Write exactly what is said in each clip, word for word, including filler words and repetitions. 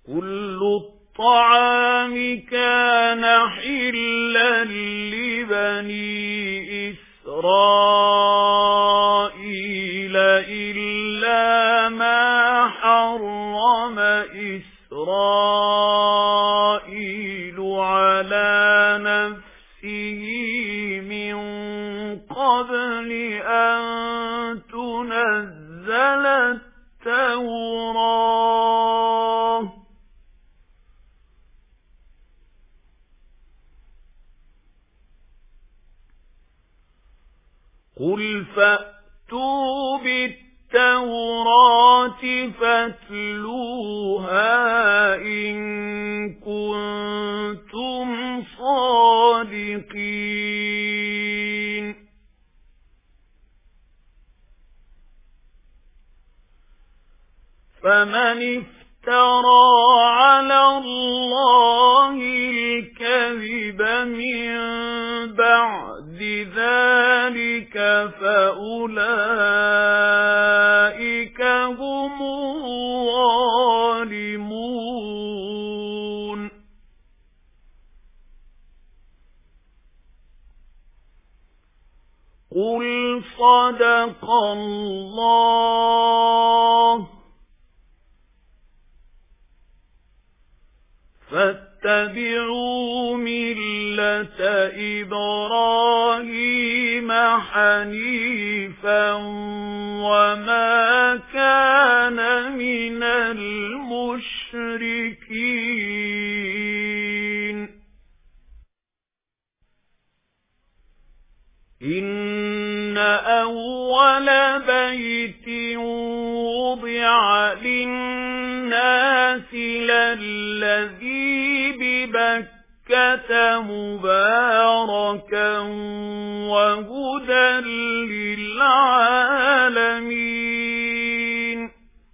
كل الطعام كان حلا لبني إسرائيل إلا ما حرم إسرائيل على نفسه من قبل أن تنزل التوراة قل فأتوا بالتوراة فاتلوها إن كنتم صادقين فمن افترى على الله الكذب من بعد ذلك فأولئك هم الظالمون قل صدق الله فاتبعوا ملة إبراهيم حنيفا وما كان من المشركين إن أول بيت وضع للناس للذي ببكة مباركا وهدى للعالمين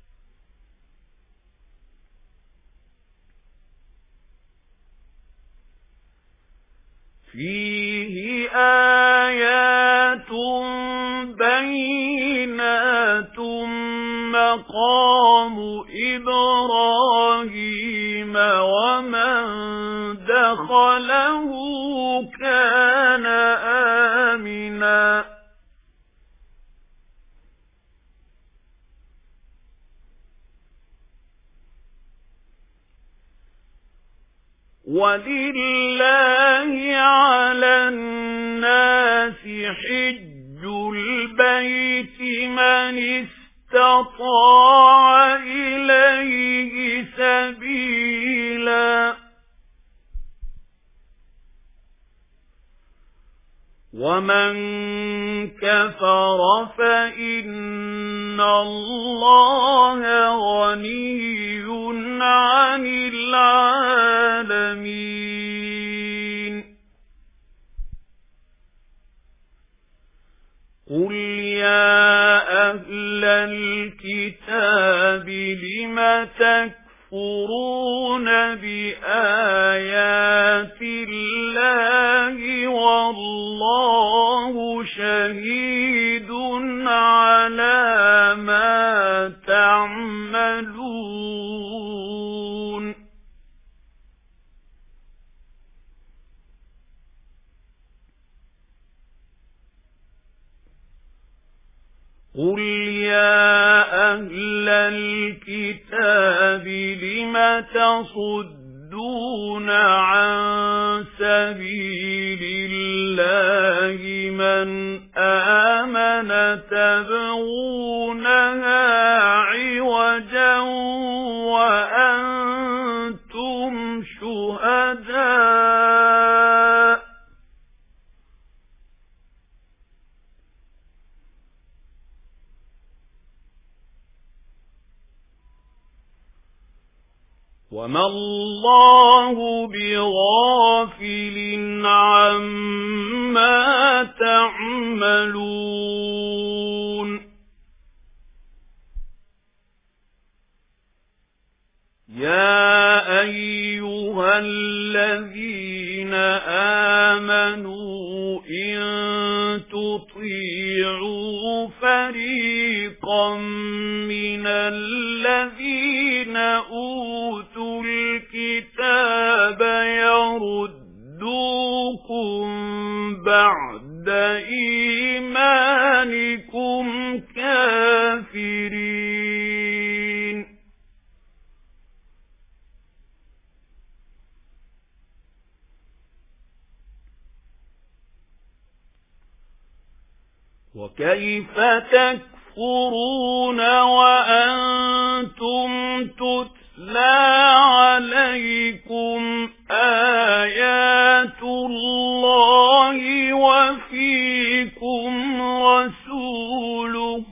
فيه آيات بينات مقام إبراهيم ومن دخله كان آمنا ولله على الناس حج البيت من استطاع إليه سبيلا ومن كفر فإن الله غني عن العالمين قل يا أهل الكتاب لم تكفرون بآيات الله والله شهيد على ما تعملون قل يا أهل الكتاب لم تصدون عن سبيل الله من آمن تبغونها عوجا وأنتم شهداء وما الله بغافل عما تعملون يا أيها الذين آمنوا إن تطيعوا فريقا من الذين أوتوا الكتاب يردوكم بعد إيمانكم كافرين وكيف تكفرون وأنتم تتلى عليكم آيات الله وفيكم رسوله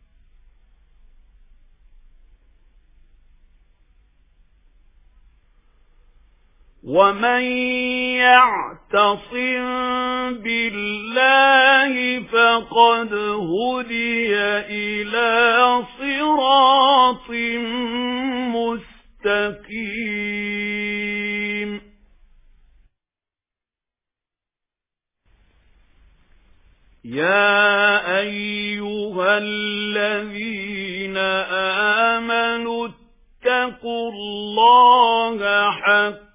ومن يعتصم بالله فقد هدي إلى صراط مستقيم يا أيها الذين آمنوا اتقوا الله حق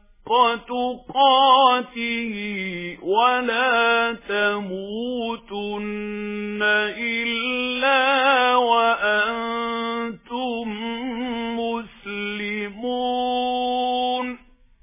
تقاته ولا تموتن إلا وأنتم مسلمون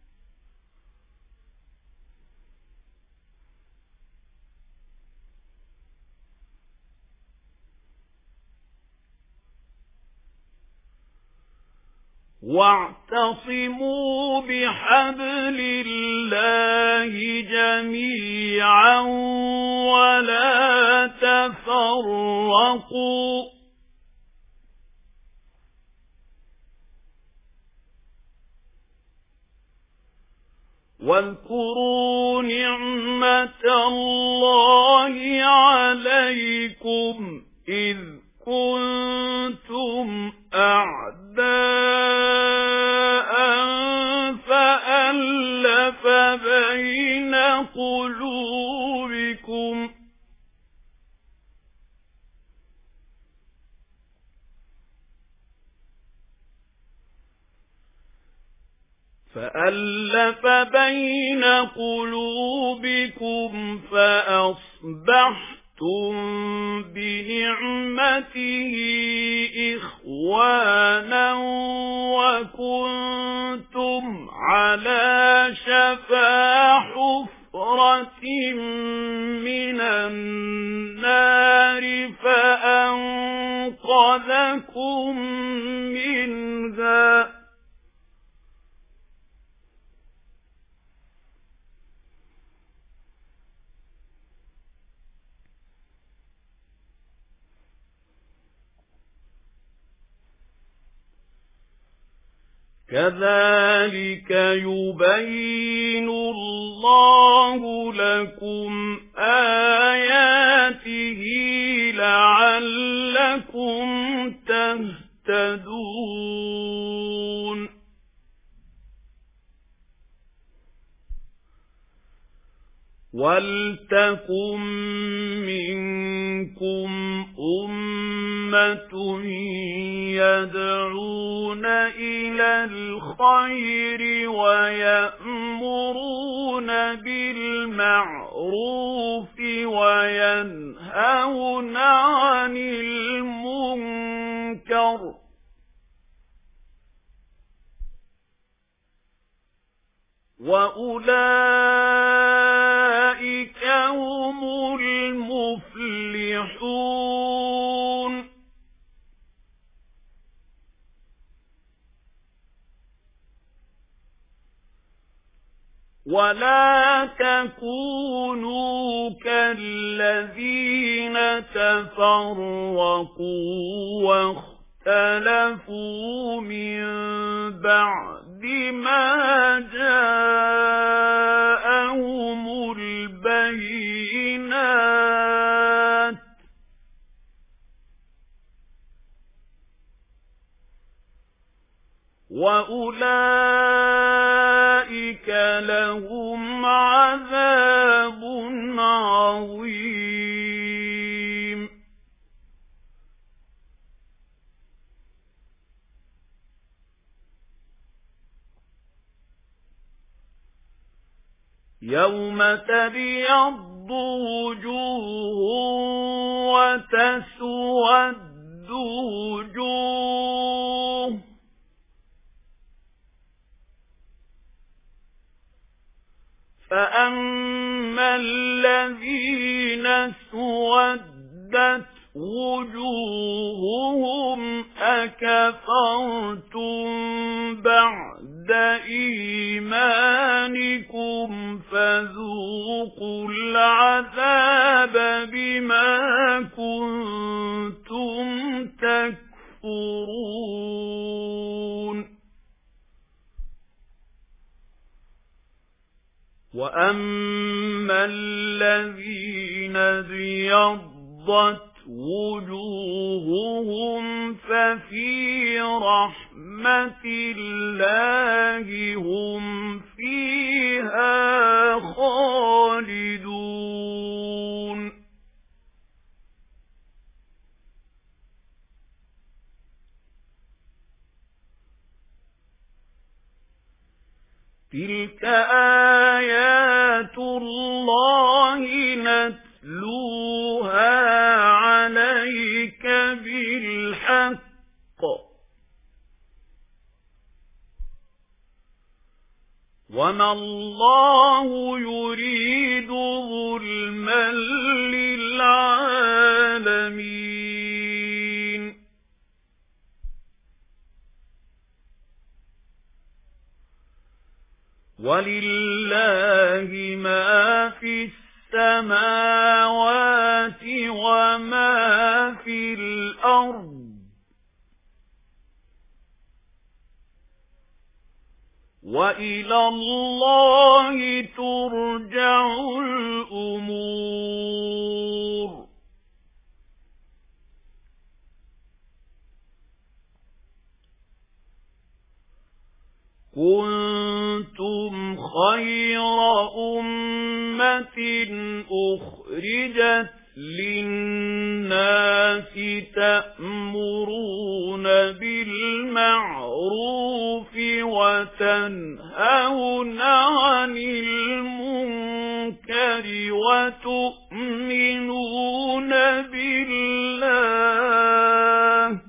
واعتصموا بحبل الله جميعا ولا تفرقوا واذكروا نعمة الله عليكم إذ كنتم أعداء فألف بين قلوبكم فألف بين قلوبكم فأصبحتم بنعمته إخوانا وكنتم على شفا حفرة من النار فأنقذكم منها كذلك يبين الله لكم آياته لعلكم تهتدون ولتكن منكم أمة يدعون إلى الخير ويأمرون بالمعروف وينهون عن المنكر وأولئك هم المفلحون ولا تكونوا كالذين تفرقوا واختلفوا من بعد ما جاءهم البينات وأولئك لهم عذاب عظيم يَوْمَ تَبْيَضُّ وُجُوهٌ وَتَسْوَدُّ وُجُوهٌ، فَأَمَّا الَّذِينَ اسْوَدَّتْ وُجُوهُهُمْ أَكَفَرْتُمْ بَعْدَ إِيمَانِكُمْ فَذُوقُوا الْعَذَابَ بِمَا كُنتُمْ تَكْفُرُونَ. وَأَمَّا الَّذِينَ ابْيَضَّتْ وُجُوهُهُمْ فَفِي رَحْمَةِ اللَّهِ هُمْ فِيهَا خَالِدُونَ. تِلْكَ آيَاتُ اللَّهِ نَتْلُوهَا عَلَيْكَ بِالْحَقِّ، وَمَا اللَّهُ يُرِيدُ ظُلْمًا لِلْعَالَمِينَ. وَلِلَّهِ مَا فِي السَّمَاوَاتِ وَمَا فِي الْأَرْضِ، وَإِلَى اللَّهِ تُرْجَعُ الْأُمُورُ. كُنتُمْ خَيْرَ أُمَّةٍ أُخْرِجَتْ لِلنَّاسِ تَأْمُرُونَ بِالْمَعْرُوفِ وَتَنْهَوْنَ عَنِ الْمُنكَرِ وَتُؤْمِنُونَ بِاللَّهِ،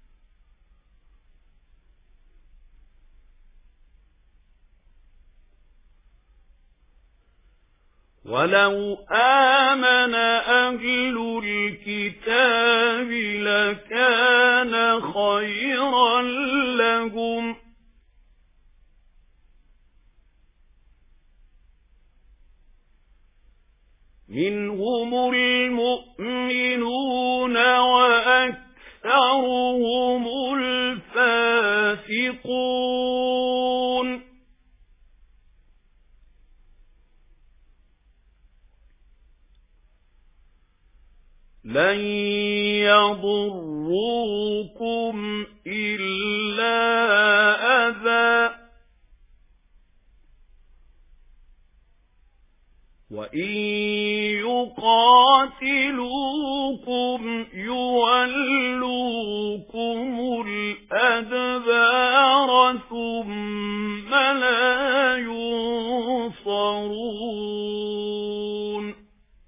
وَلَوْ آمَنَ أَهْلُ الْكِتَابِ لَكَانَ خَيْرًا لَهُمْ، مِنْهُمُ الْمُؤْمِنُونَ وَأَكْثَرُهُمُ الْفَاسِقُونَ. لَن يَضُرُّوكُمْ إِلَّا أَذًى، وَإِن يُقَاتِلُوكُمْ يُوَلُّوكُمُ الْأَدْبَارَ ثُمَّ لَا يُنصَرُونَ.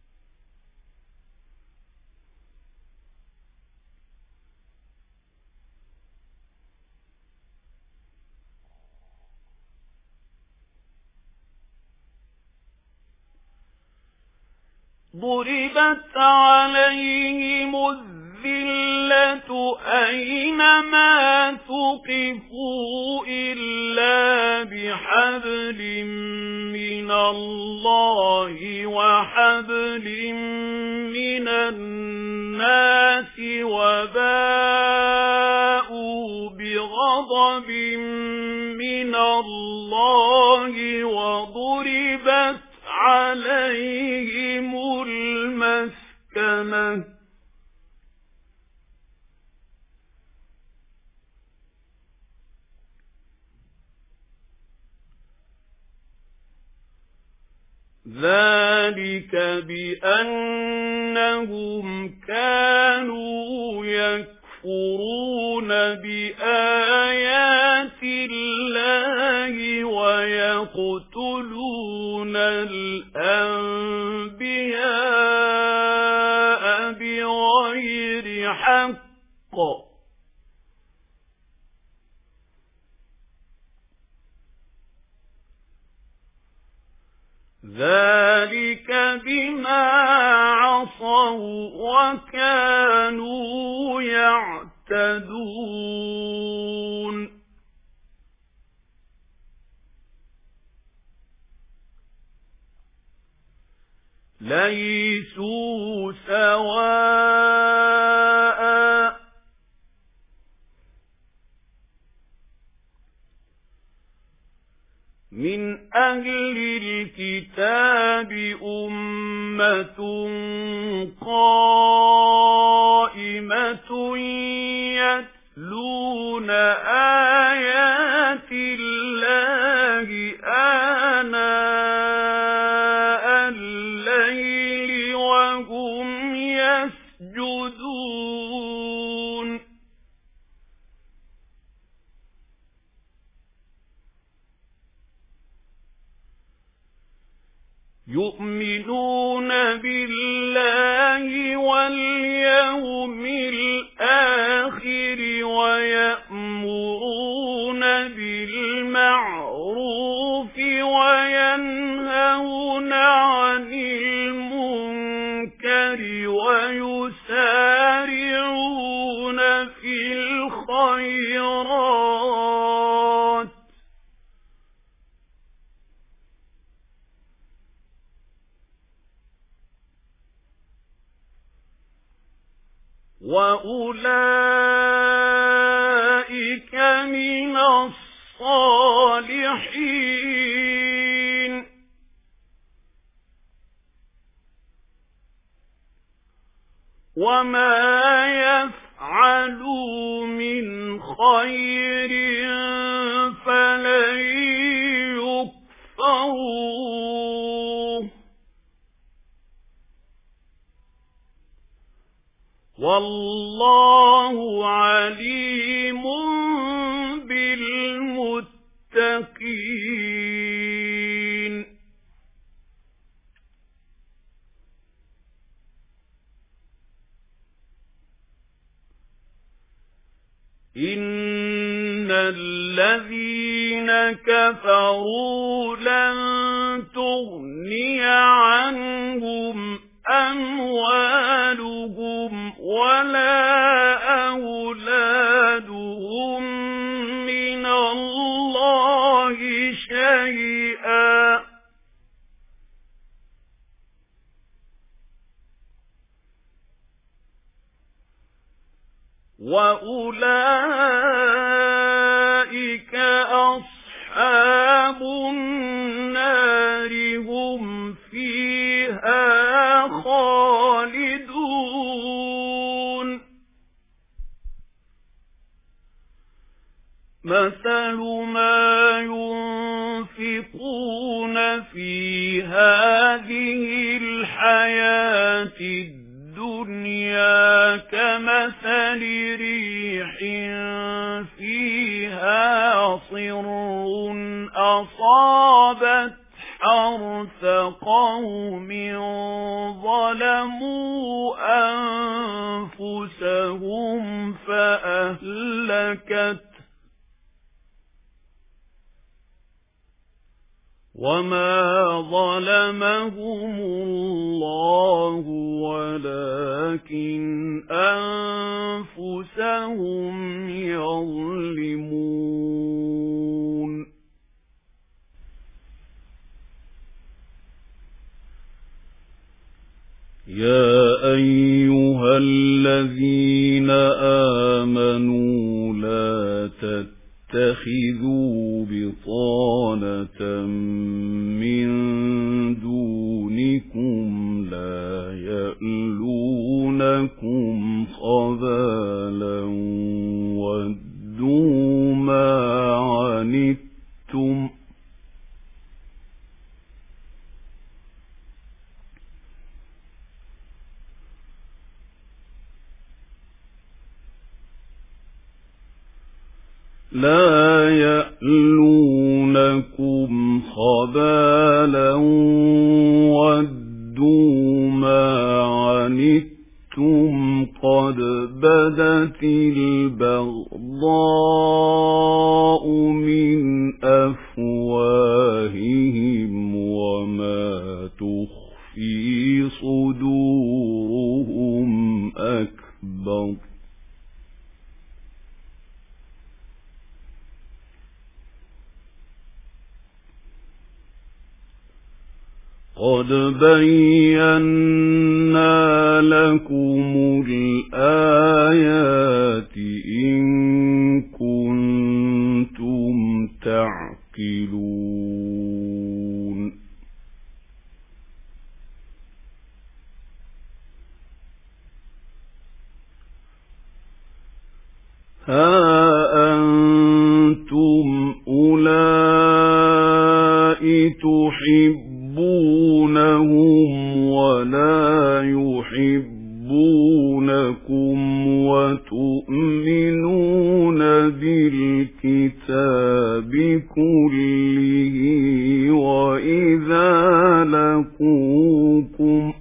ضُرِبَتْ عَلَيْهِمُ الذِّلَّةُ أَيْنَمَا ثُقِفُوا إِلَّا بِحَبْلٍ مِّنَ اللَّهِ وَحَبْلٍ مِّنَ النَّاسِ وَبَاءُوا بِغَضَبٍ مِّنَ اللَّهِ وَضُرِبَتْ عَلَيْهِمُ الْمَسْكَنَةُ ذَلِكَ بِأَنَّهُمْ كَانُوا يَكْفُرُونَ بِآيَاتِ اللَّهِ وَيَقْتُلُونَ ذلك بما عصوا وكانوا يعتدون ليسوا سواء من أهل الكتاب أمة قائمة يتلون آيات الله آناء الليل وهم يسجدون يؤمنون بالله واليوم الآخر ويأمرون بالمعروف وينهون عن المنكر ويسارعون في الخيرات وأولئك من الصالحين وما يفعلوا من خير فلن يكفروه والله عليم بالمتقين إن الذين كفروا لن تغني عنهم أموالهم ولا أولادهم من الله شيئا وأولئك أصحاب النار هم فيها خالدون مثل ما ينفقون في هذه الحياة الدنيا كمثل ريح فيها صر أصابت حرث قوم ظلموا أنفسهم فأهلكت وما ظلمهم الله ولكن أنفسهم يظلمون يا أيها الذين آمنوا لا تتخذوا بطانة من دونكم لا يألونكم خبالا ودوا ما عنتم لا يألونكم خبالا ودوا ما عنتم قد بدت البغضاء من أفواههم وما قد بينا لكم الآيات إن كنتم تعقلون ها أنتم أولئك تحبونهم ولا يحبونكم وتؤمنون بالكتاب كله وإذا لقوكم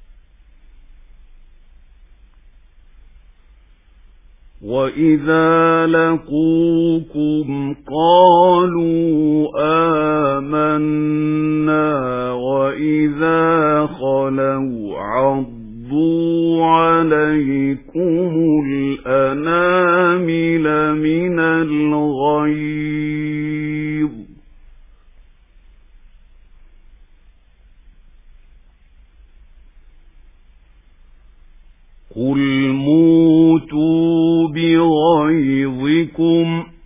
وَإِذَا لَقُوكُمْ قَالُوا آمَنَّا وَإِذَا خَلَوْا عَضُّوا عَلَيْكُمُ الْأَنَامِلَ مِنَ الْغَيْظِ قُلْ مُوتُوا بِغَيْظِكُمْ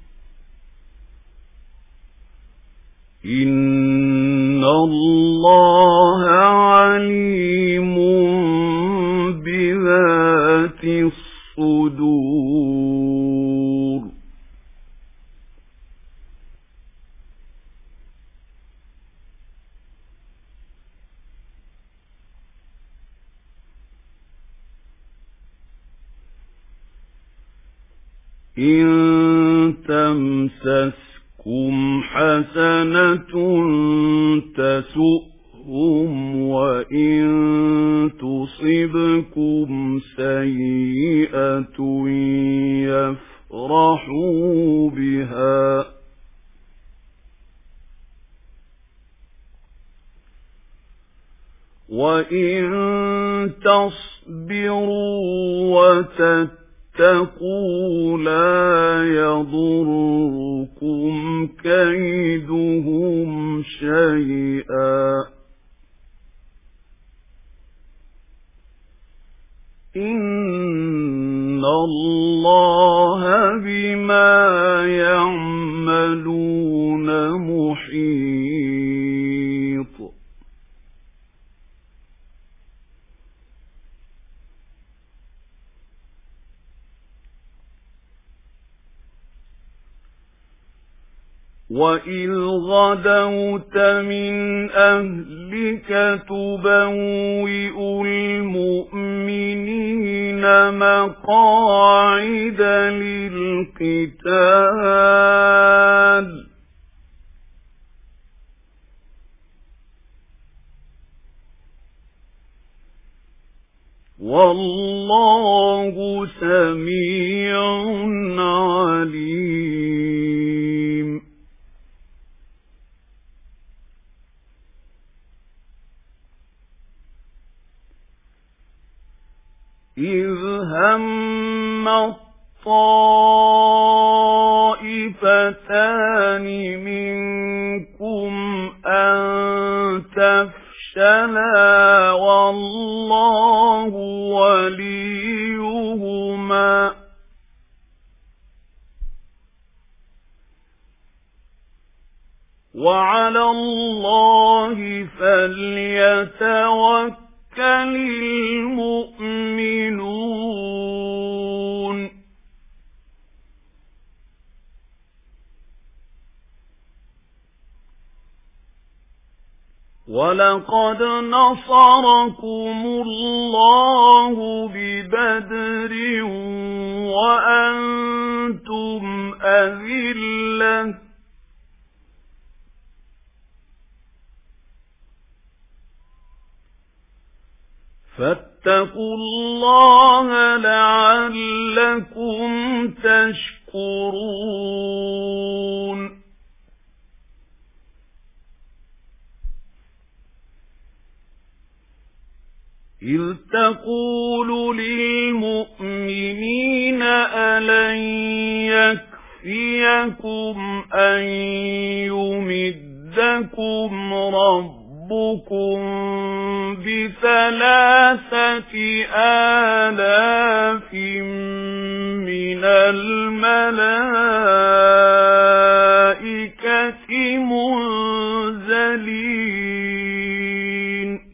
إِنَّ اللَّهَ عَلِيمٌ بِذَاتِ الصُّدُورِ إِن تَمْسَسْكُمْ حَسَنَةٌ تَسُؤْهُمْ وَإِن تُصِبْكُمْ سَيِّئَةٌ يَفْرَحُوا بِهَا وَإِن تَصْبِرُوا وَتَتَّقُوا اتقوا لا يضركم كيدهم شيئا إن الله بما يعملون محيط وَإِذْ غَدَوْتَ مِنْ أَهْلِكَ تُبَوِّئُ الْمُؤْمِنِينَ مَقَاعِدَ لِلْقِتَالِ وَاللَّهُ سَمِيعٌ عَلِيمٌ إِذْ هَمَّ الطَّائِفَتَانِ مِنكُمْ أَن تَفْشَلَا وَاللَّهُ وَلِيُّهُمَا وَعَلَى اللَّهِ فَلْيَتَوَكَّلِ المؤمنون وَلَقَدْ نَصَرَكُمُ اللَّهُ بِبَدْرٍ وَأَنْتُمْ أَذِلَّةٌ فَاتَّقُوا اللَّهَ لَعَلَّكُمْ تَشْكُرُونَ إِذْ تَقُولُ لِلْمُؤْمِنِينَ أَلَنْ يَكْفِيَكُمْ أَنْ يُمِدَّكُمْ رَبُّكُمْ رَبُّكُمْ بِثَلَاثَةِ آلَافٍ مِنَ الْمَلَائِكَةِ مُنزَلِينَ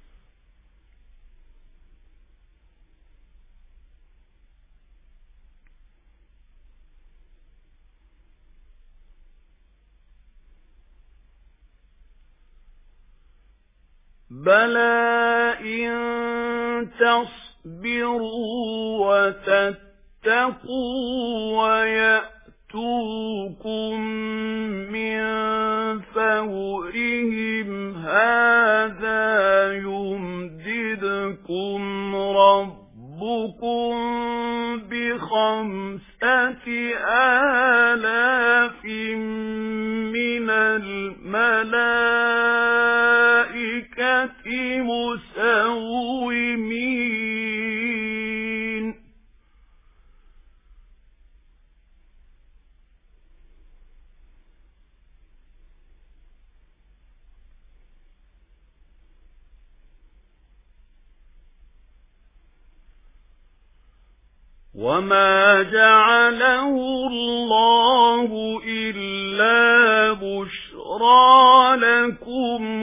بَلَى إِن تَصْبِرُوا وَتَتَّقُوا وَيَأْتُوكُم مِّن فَوْرِهِمْ هَٰذَا يُمْدِدْكُمْ رَبُّكُم بِخَمْسَةِ آلَافٍ مِّنَ الْمَلَائِكَةِ مُسَوِّمِينَ وَمَا جَعَلَهُ اللَّهُ إِلَّا بُشْرَىٰ لَكُمْ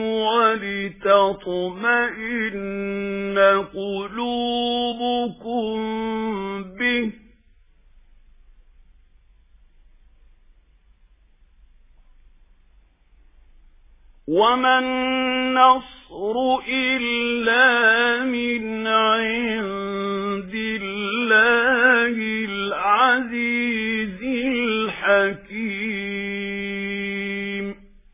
وَلِتَطْمَئِنَّ قُلُوبُكُم بِهِ ۗ وَمَا النَّصْرُ إِلَّا مِنْ عِندِ اللَّهِ الْعَزِيزِ الْحَكِيمِ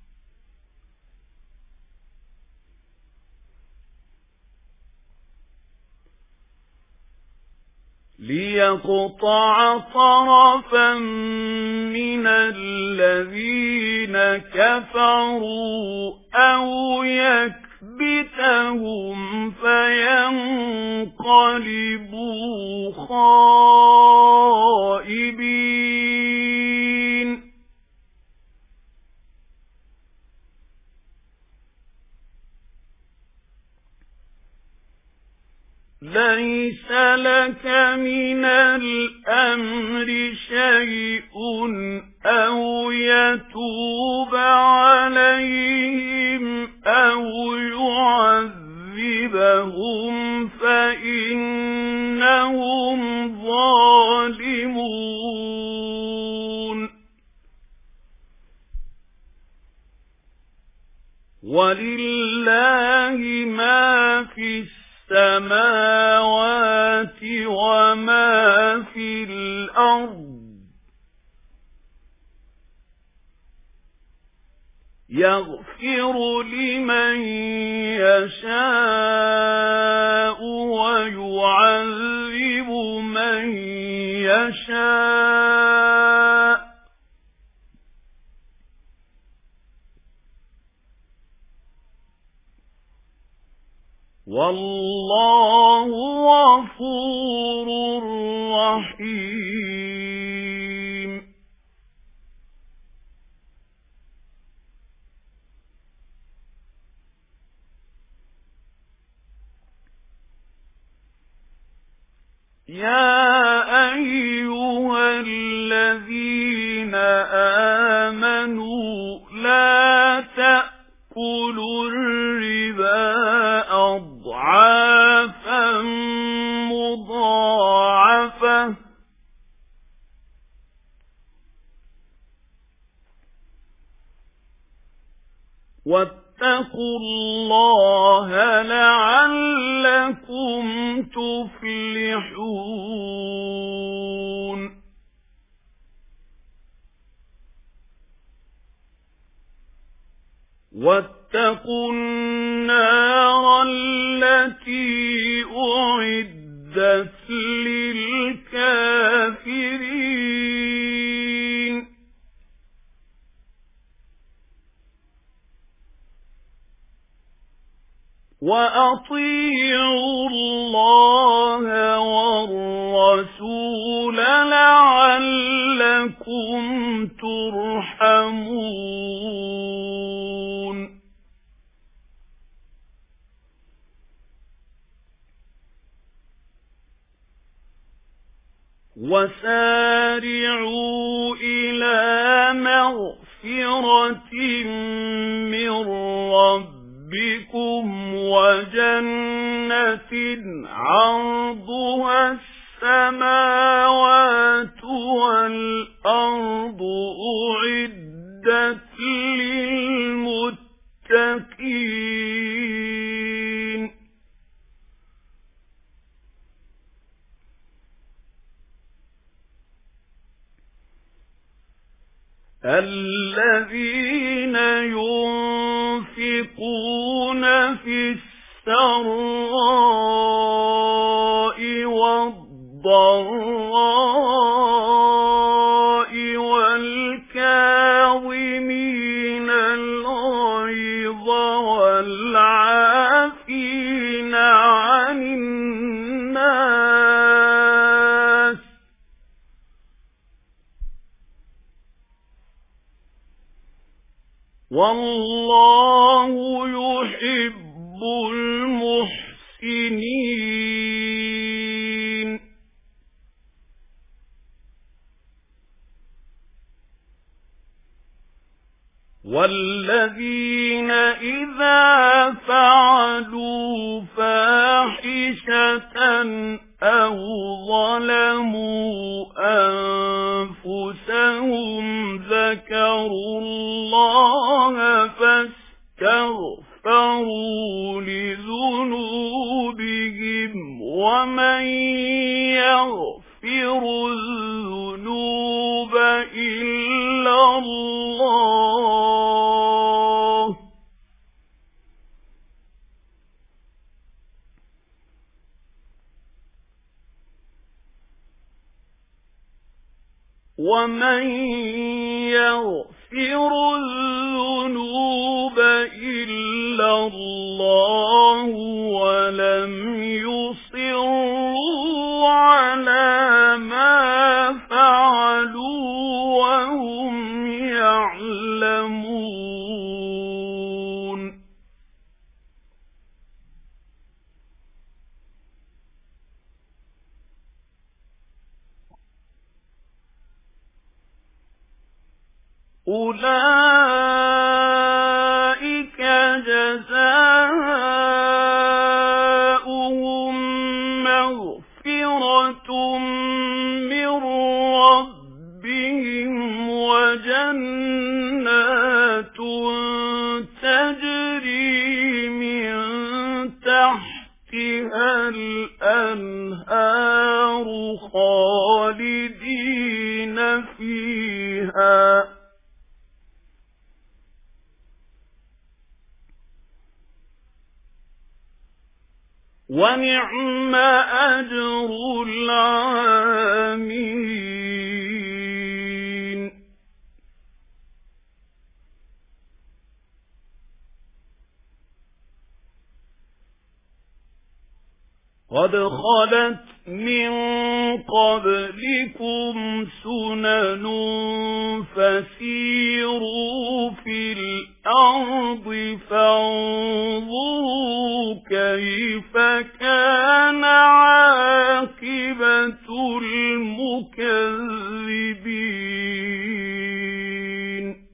لِيَقْطَعَ طَرَفًا مِنَ الَّذِينَ كَفَرُوا أَوْ يَكْبِتَهُمْ فَيَنقَلِبُوا خَائِبِينَ لَيْسَ لَكَ مِنَ الْأَمْرِ شَيْءٌ أَوْ يَتُوبَ عَلَيْهِمْ أَوْ يُعَذِّبَهُمْ فَإِنَّهُمْ ظَالِمُونَ وَلِلَّهِ مَا فِي السَّمَاوَاتِ وَمَا فِي الْأَرْضِ يَغْفِرُ لِمَن يَشَاءُ وَيُعَذِّبُ مَن يَشَاءُ وَاللَّهُ غَفُورٌ رَّحِيمٌ يَا أَيُّهَا الَّذِينَ آمَنُوا لَا تَأْكُلُوا الرِّبَا أَضْعَافًا مُضَاعَفَةً وَاتَّقُوا اللَّهَ لَعَلَّكُمْ تُفْلِحُونَ وَاتَّقُوا النَّارَ الَّتِي أُعِدَّتْ لِلْكَافِرِينَ وَأَطِيعُوا اللَّهَ وَالرَّسُولَ لَعَلَّكُمْ تُرْحَمُونَ وسارعوا إلى مغفرة من ربكم وجنة عرضها السماوات والأرض أعدت للمتقين الذين ينفقون في السراء والضراء والكاظمين الغيظ والعافين عن الناس والله يحب المحسنين والذين إذا فعلوا فاحشة أو ظلموا أنفسهم ذكروا الله فاستغفروا لذنوبهم ومن يغفر الذنوب إلا الله ومن يغفر الذنوب إلا الله ولم يصروا على ما فعلوا وهم يعلمون أولئك جزاؤهم مغفرة من ربهم وجنات تجري من تحتها الأنهار خالدين فيها ونعم أجر العاملين قد خلت من قبلكم سنن فسيروا في الأرض فانظروا كيف كان عاقبة المكذبين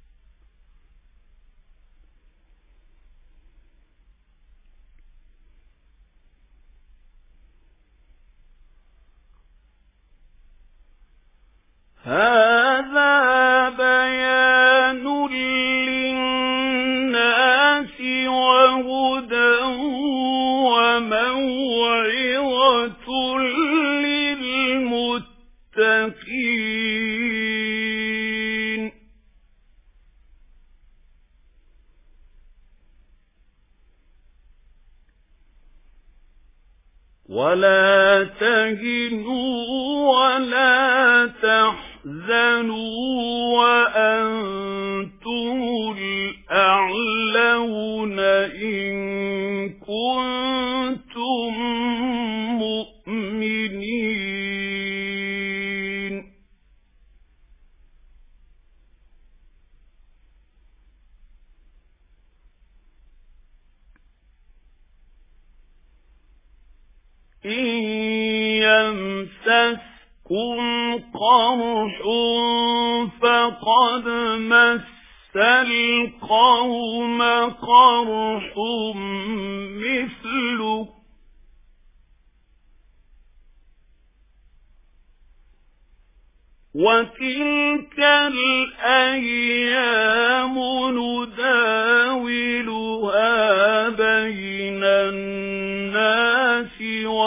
هذا بيان للناس وهدى وموعظة للمتقين ولا تهنوا ولا تحزنوا وأنتم الأعلون إن كنتم مؤمنين إن يمسسكم قرح فقد مس القوم قرح مثله وتلك الأيام نداولها بين الناس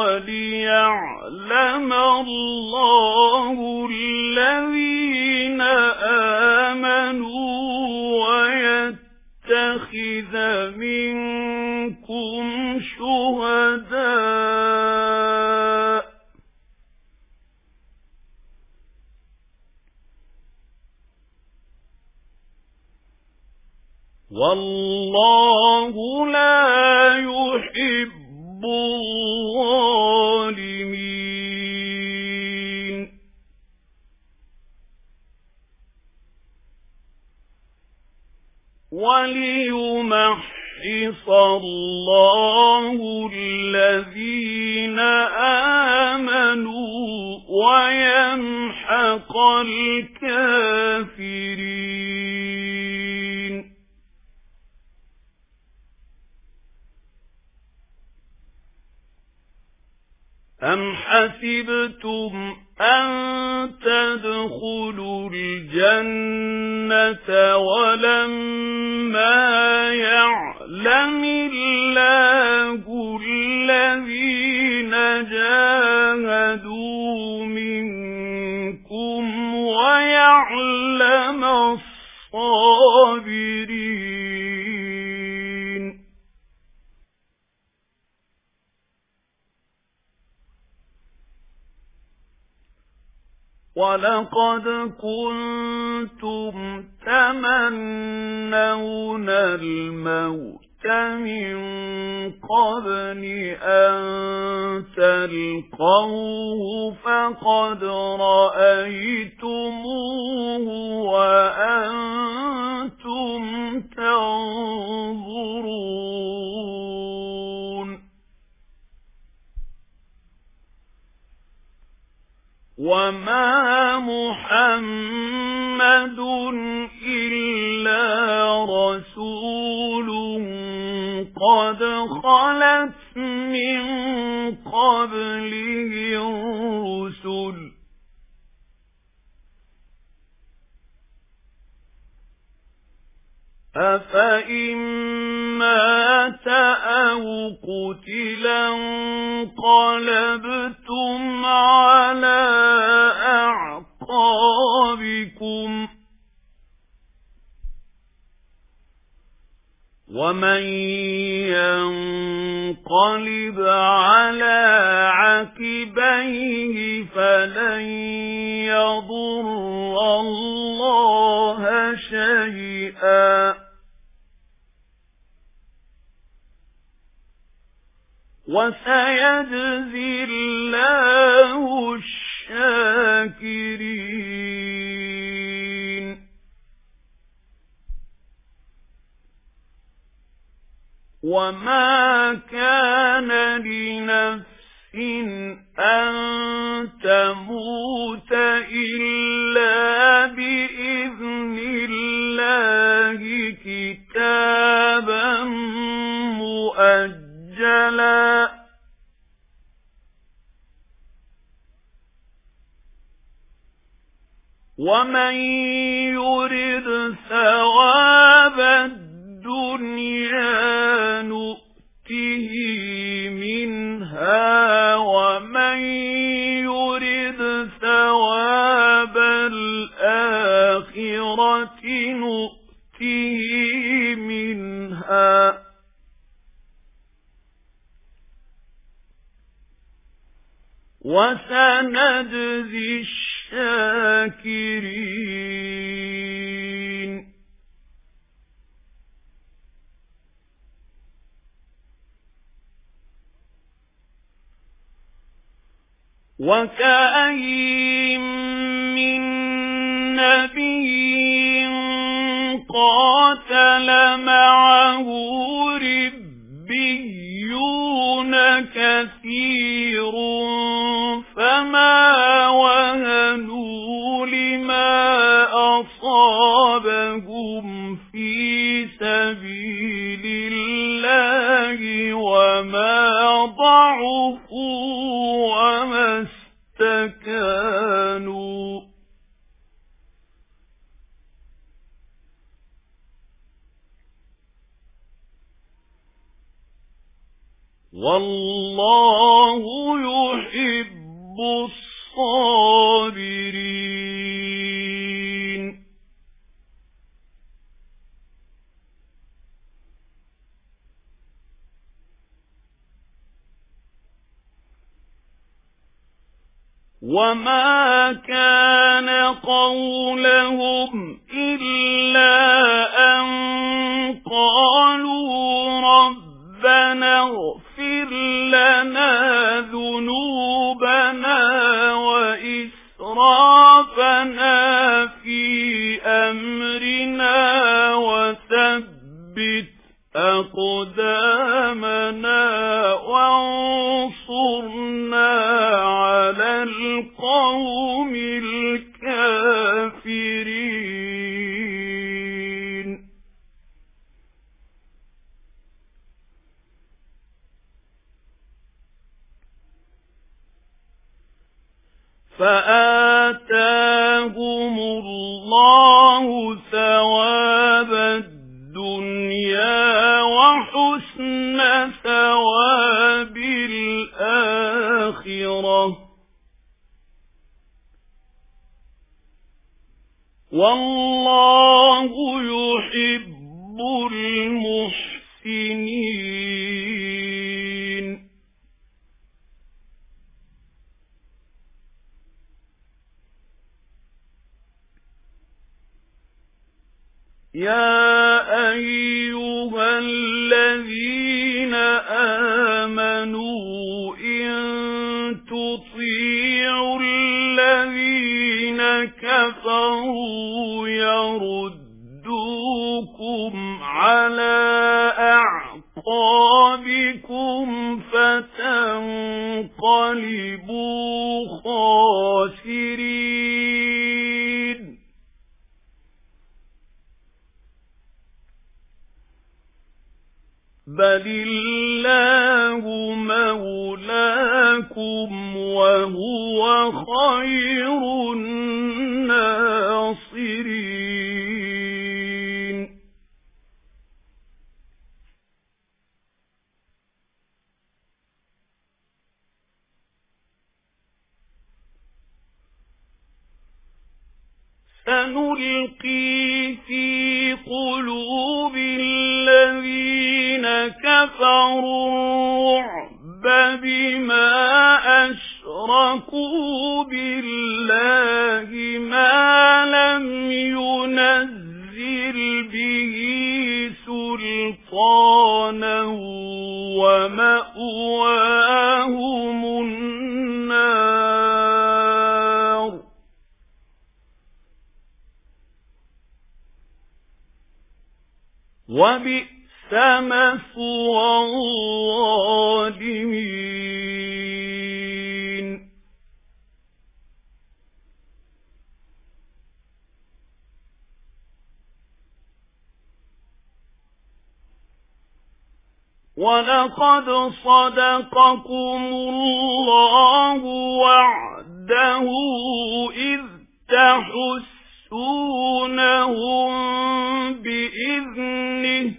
وليعلم الله الذين آمنوا ويتخذ منكم شهداء والله لا يحب الظالمين وليمحص الله الذين آمنوا ويمحق الكافرين أم حسبتم أن تدخلوا الجنة ولما يعلم الله الذين جاهدوا منكم ويعلم الصابرين ولقد كنتم تمنون الموت من قبل أن تلقوه فقد رأيتموه وأنتم تنظرون وما محمد إلا رسول قد خلت من قبله الرسل أفإن مات أو قتلا انقلبتم على أعقابكم ومن ينقلب على عقبيه فلن يضر الله شيئا وسيجزي الله الشاكرين وما كان لنفس أن تموت إلا بإذن الله كتابا مؤجلا ومن يرد ثواب الدنيا نؤته منها ومن يرد ثواب الآخرة نؤته منها وسنجزي الشاكرين وكأين من نبي قاتل معه ربيون كثير فما وهنوا أنفقتم في سبيل الله وما ضعفوا وما استكانوا والله يحب الصابرين وما كان قولهم إلا أن قالوا ربنا اغفر لنا ذنوبنا وإسرافنا في أمرنا وثبت أقدامنا وانصرنا على القوم الكافرين فآتاهم الله ثواب الدنيا وحسن ثواب الآخرة والله يحب المحسنين يا أيها الذين آمنوا إن تطيعوا الذين كفروا يردوكم على أعقابكم فتنقلبوا خاسرين بل الله مولاكم وهو خير الناصرين سنلقي في قلوب الذين كفروا الرعب بما أشركوا بالله ما لم ينزل به سلطانا ومأواهم النار وبئس مثوى الظالمين ولقد صدقكم الله وعده إذ تحسونهم بإذنه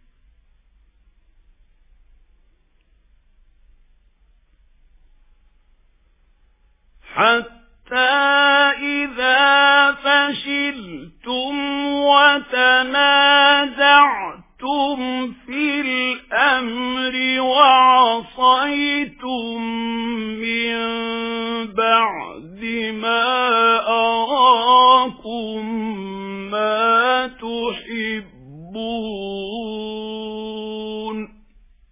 حتى إذا فشلتم وتنازعتم في الأمر وعصيتم من بعد ما أراكم ما تحبون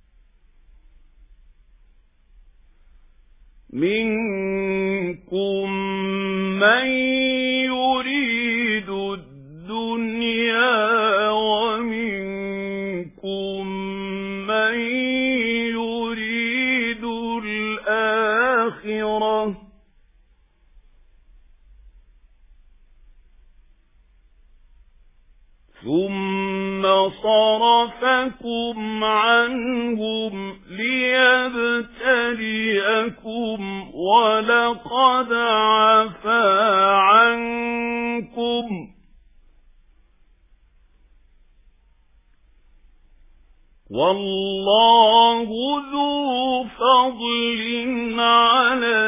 منكم من يريد الدنيا ومنكم من يريد الآخرة ثُمَّ صَرَفَكُمْ عَنْهُمْ لِيَبْتَلِيَكُمْ وَلَقَدْ عَفَا عَنكُمْ وَاللَّهُ ذُو فَضْلٍ عَلَى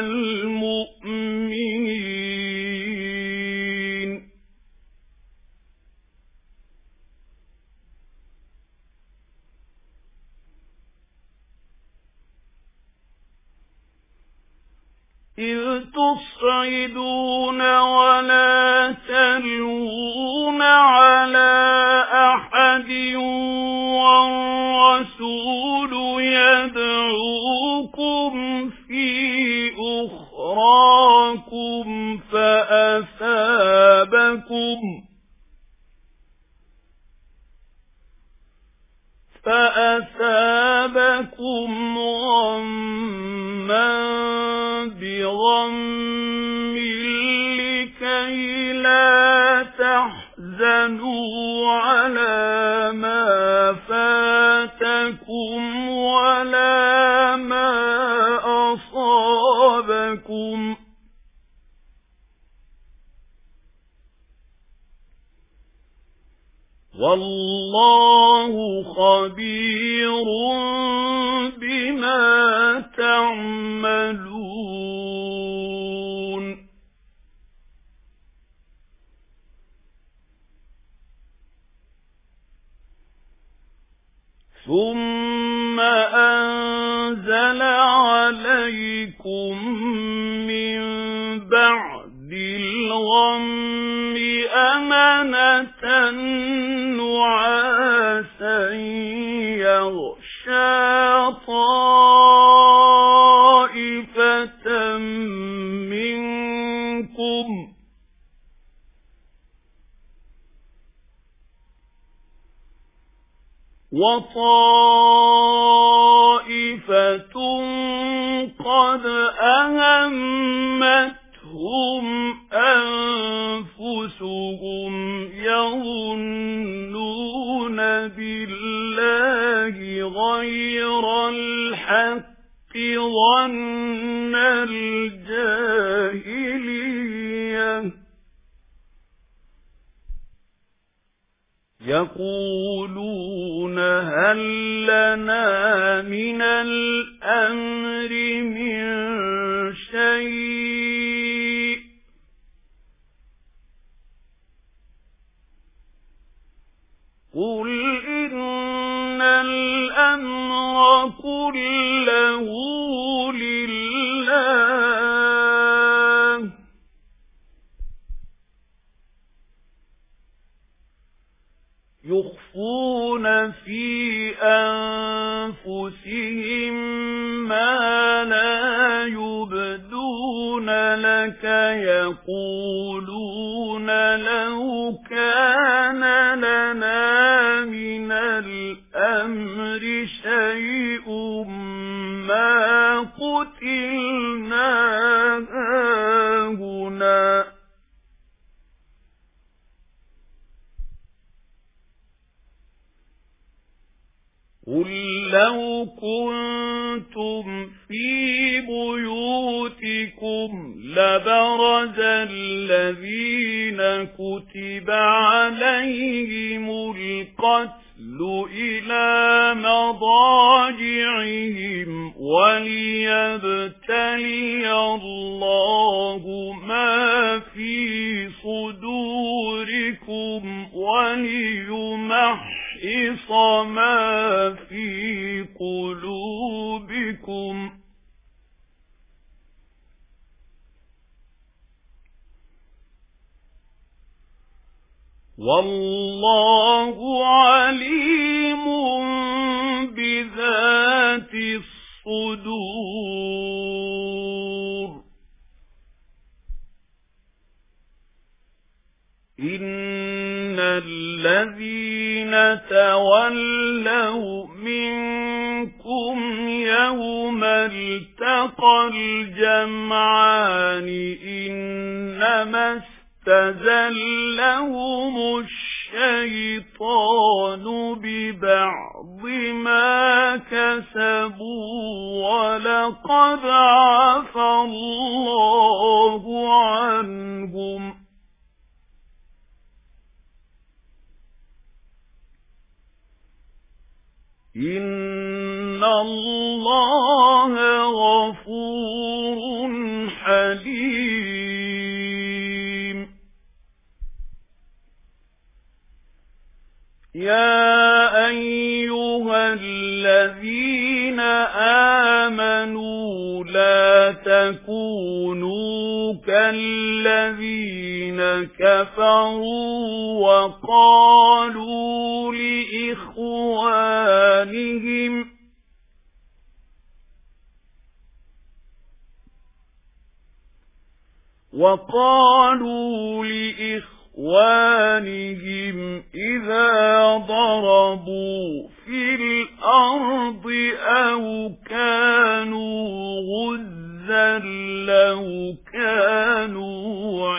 الْمُؤْمِنِينَ إِذْ تُصْعِدُونَ وَلَا تَلْوُونَ عَلَى أَحَدٍ وَالرَّسُولُ يَدْعُوكُمْ فِي أُخْرَاكُمْ فَأَثَابَكُمْ فَأَثَابَكُمْ غَمًّا بِغَمٍّ لِكَيْ لَا تَحْزَنُوا عَلَى مَا فَاتَكُمْ وَلَا مَا أَصَابَكُمْ وَاللَّهُ خَبِيرٌ بِمَا تَعْمَلُونَ ثُمَّ أَنزَلَ عَلَيْكُم مِّن بَعْدِ الْغَمِّ أَمَنَةً نُعَاسًا يَغْشَىٰ طَائِفَةً مِّنكُمْ وَطَائِفَةٌ قَدْ أَهَمَّتْهُمْ أَنفُسُهُمْ يَظُنُّونَ بِاللَّهِ غَيْرَ الْحَقِّ ظَنَّ الْجَاهِلِيَّةِ يَقُولُونَ هَل لَّنَا مِنَ الْأَمْرِ مِن شَيْءٍ قُلْ إِنَّ الْأَمْرَ كُلَّهُ لِلَّهِ يُخْفُونَ فِي أَنفُسِهِم مَّا لَا يُبْدُونَ لَكَ يَقُولُونَ لَوْ كَانَ لَنَا مِنَ الْأَمْرِ شَيْءٌ مَّا قُتِلْنَا هَاهُنَا قُل لَّوْ كُنتُمْ فِي بُيُوتِكُمْ لَبَرَزَ الَّذِينَ كُتِبَ عَلَيْهِمُ الْقَتْلُ إِلَى مَضَاجِعِهِمْ وَلِيَبْتَلِيَ اللَّهُ مَا فِي صُدُورِكُمْ وَلِيُمَحِّصَ مَا فِي قُلُوبِكُمْ وَاللَّهُ عَلِيمٌ بِذَاتِ الصُّدُورِ إِنَّ الَّذِينَ تَوَلَّوْا مِنكُمْ يَوْمَ الْتَقَى الْجَمْعَانِ إِنَّمَا اسْتَزَلَّهُمُ الشيطان ببعض ما كسبوا ولقد عفى الله عنهم إن الله غفور حليم يا أيها الذين آمنوا لا تكونوا كالذين كفروا وقالوا لإخوانهم وقالوا لإخوانهم إذا ضربوا في الأرض أو كانوا غزا لو كانوا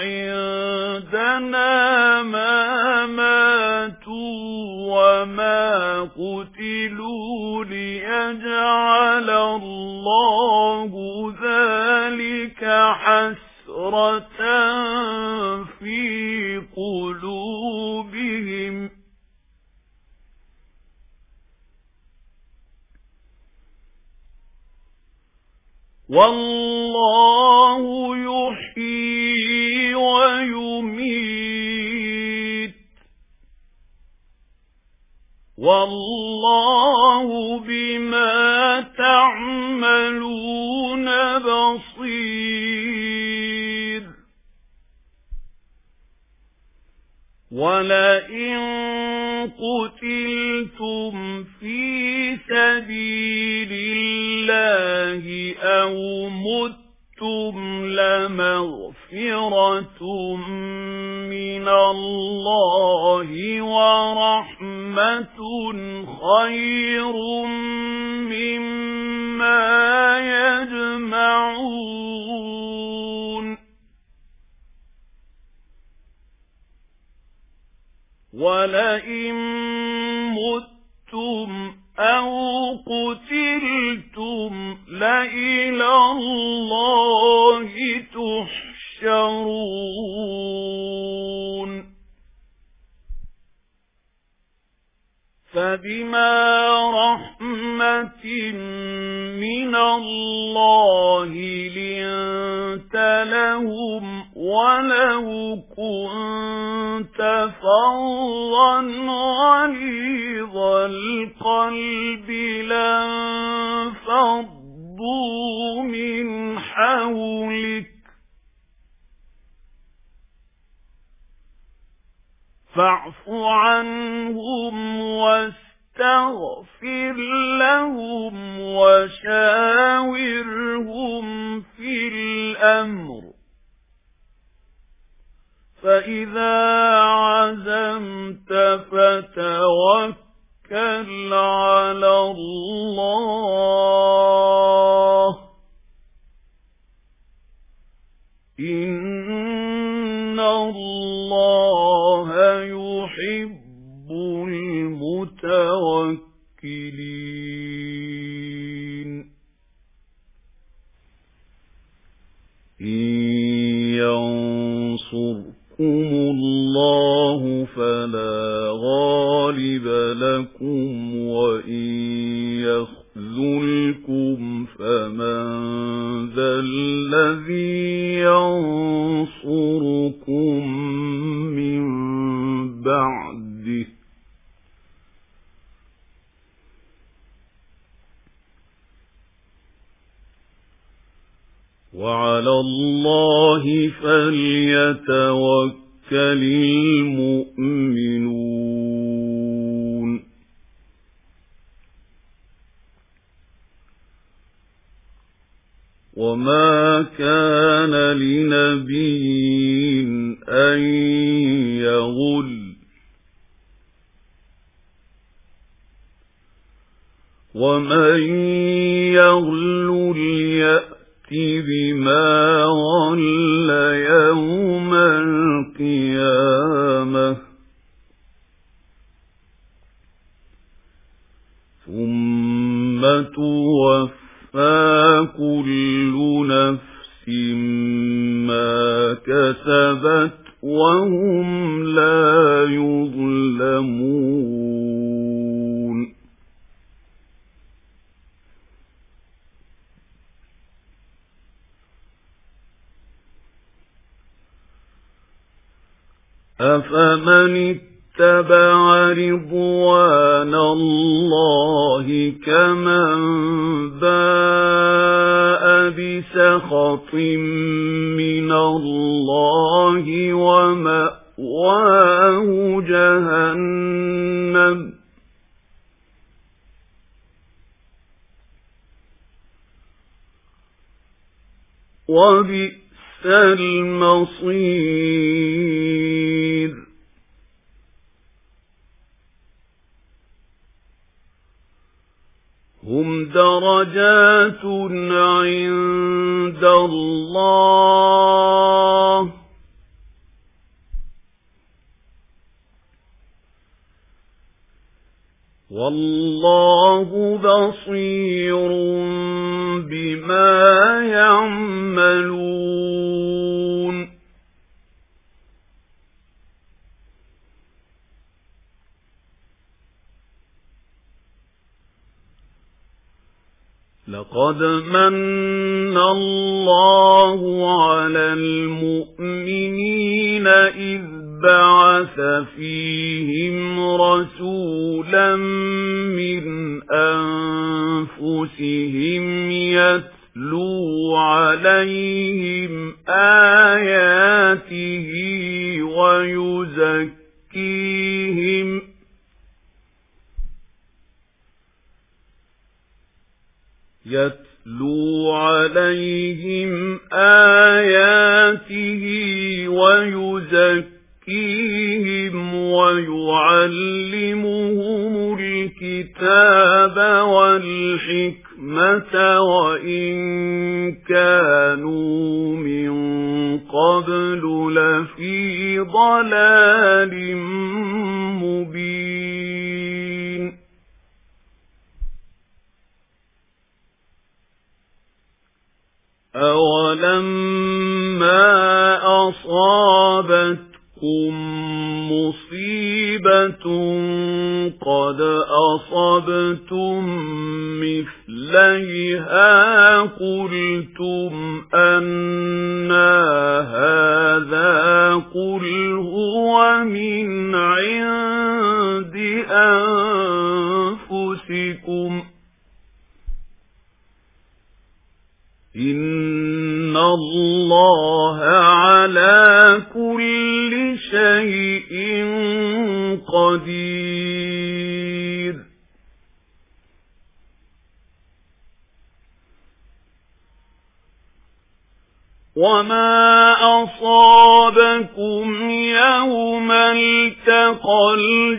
عندنا ما ماتوا وما قتلوا ليجعل الله ذلك حسرة في قلوبهم والله يحيي ويميت والله بما تعملون بصير ولئن قتلتم في سبيل الله أو متم لمغفرة من الله ورحمة خير مما يجمعون ولئن متم أو قتلتم لإلى الله تحشرون فبما رحمة من الله لنت لهم ولو كنت فظا غليظ القلب لانفضوا من حولك فاعف عنهم واستغفر لهم وشاورهم في الأمر فإذا عزمت فتوكل على الله إن الله يحب المتوكلين إن ينصركم الله فلا غالب لكم وإن يخذلكم فمن ذا الذي ينصركم من بعده وعلى الله فليتوكل المؤمنون وما كان لنبي أن يغل ومن يغل ليأت بما غل يوم القيامة ثم توفى كل نفس ما كسبت وهم لا يظلمون أفمن اتبع رضوان الله كمن باء بسخط من الله ومأواه جهنم وبئس المصير هم درجات عند الله والله بصير بما يعملون لقد من الله على المؤمنين إذ بعث فيهم رسولا من أنفسهم يتلو عليهم آياته ويزكيهم يتلو عليهم آياته ويزكيهم ويعلمهم الكتاب والحكمة وإن كانوا من قبل لفي ضلال مبين أولما أصابتكم مصيبة قد أصبتم مثليها قلتم أنى هذا قل هو من عند أنفسكم إن الله على كل شيء قدير وما أصابكم يوم التقى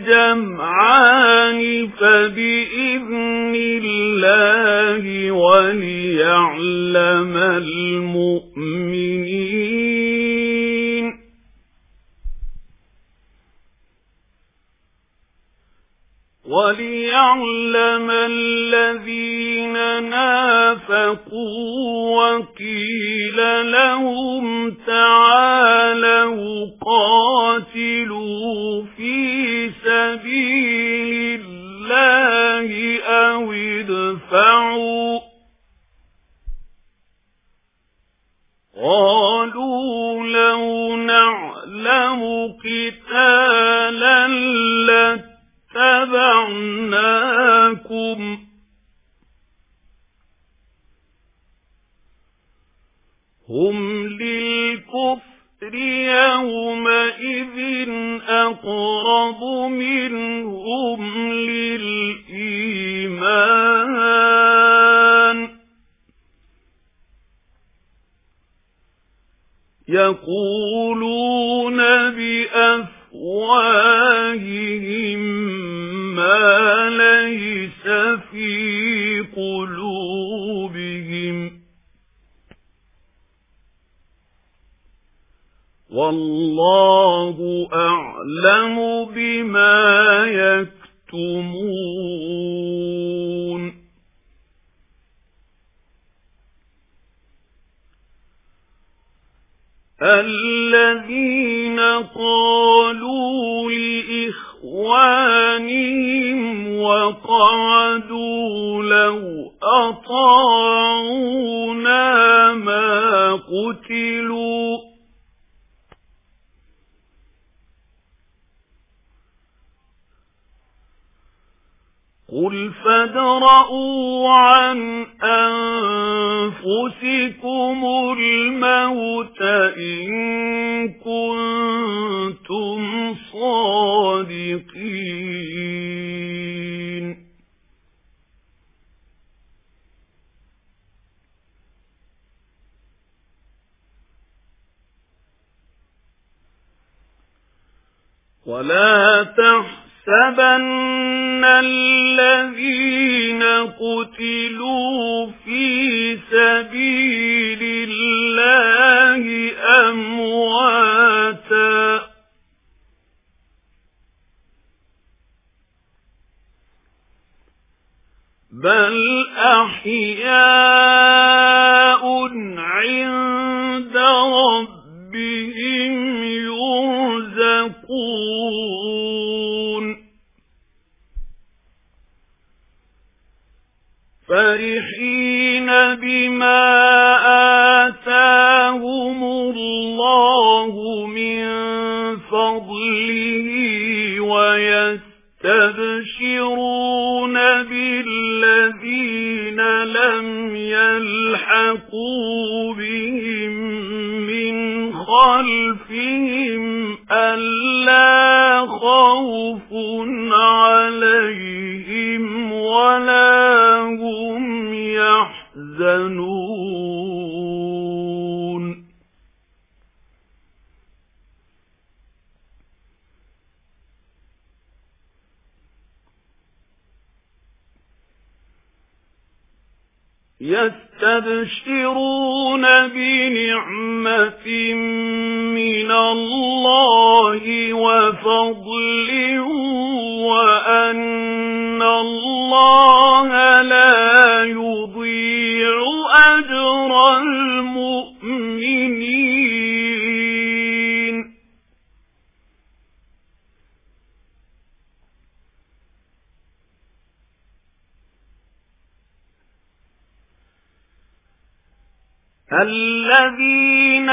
الجمعان فبإذن الله وليعلم المؤمنين وليعلم الذين نافقوا وقيل لهم تعالوا قاتلوا في سبيل الله أو ادفعوا قالوا لو نعلم قتالا لاتبعناكم هم للكفر يومئذ أقرب منهم للإيمان يقولون بأفواههم ما ليس في قلوبهم والله أعلم بما يكتمون الذين قالوا لإخوانهم وقعدوا لو أطاعونا ما قتلوا قل فادرءوا عن أنفسكم الموت إن كنتم صادقين ولا تحسبن الذين قتلوا في سبيل الله أمواتا بل أحياء عند ربهم يرزقون فرحين بما آتاهم الله من فضله ويستبشرون بالذين لم يلحقوا بهم من خلفهم ألا خوف عليهم ولا هم يحزنون يستبشرون بنعمة من الله وفضل وأن الله لا يضيع أجر المؤمنين الذين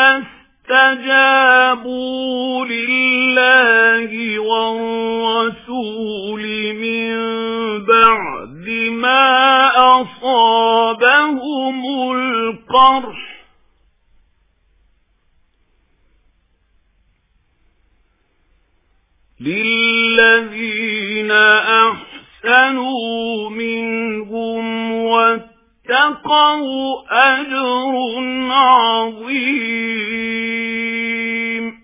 استجابوا لله والرسول من بعد ما أصابهم القرح للذين أحسنوا منهم واتقوا أجر عظيم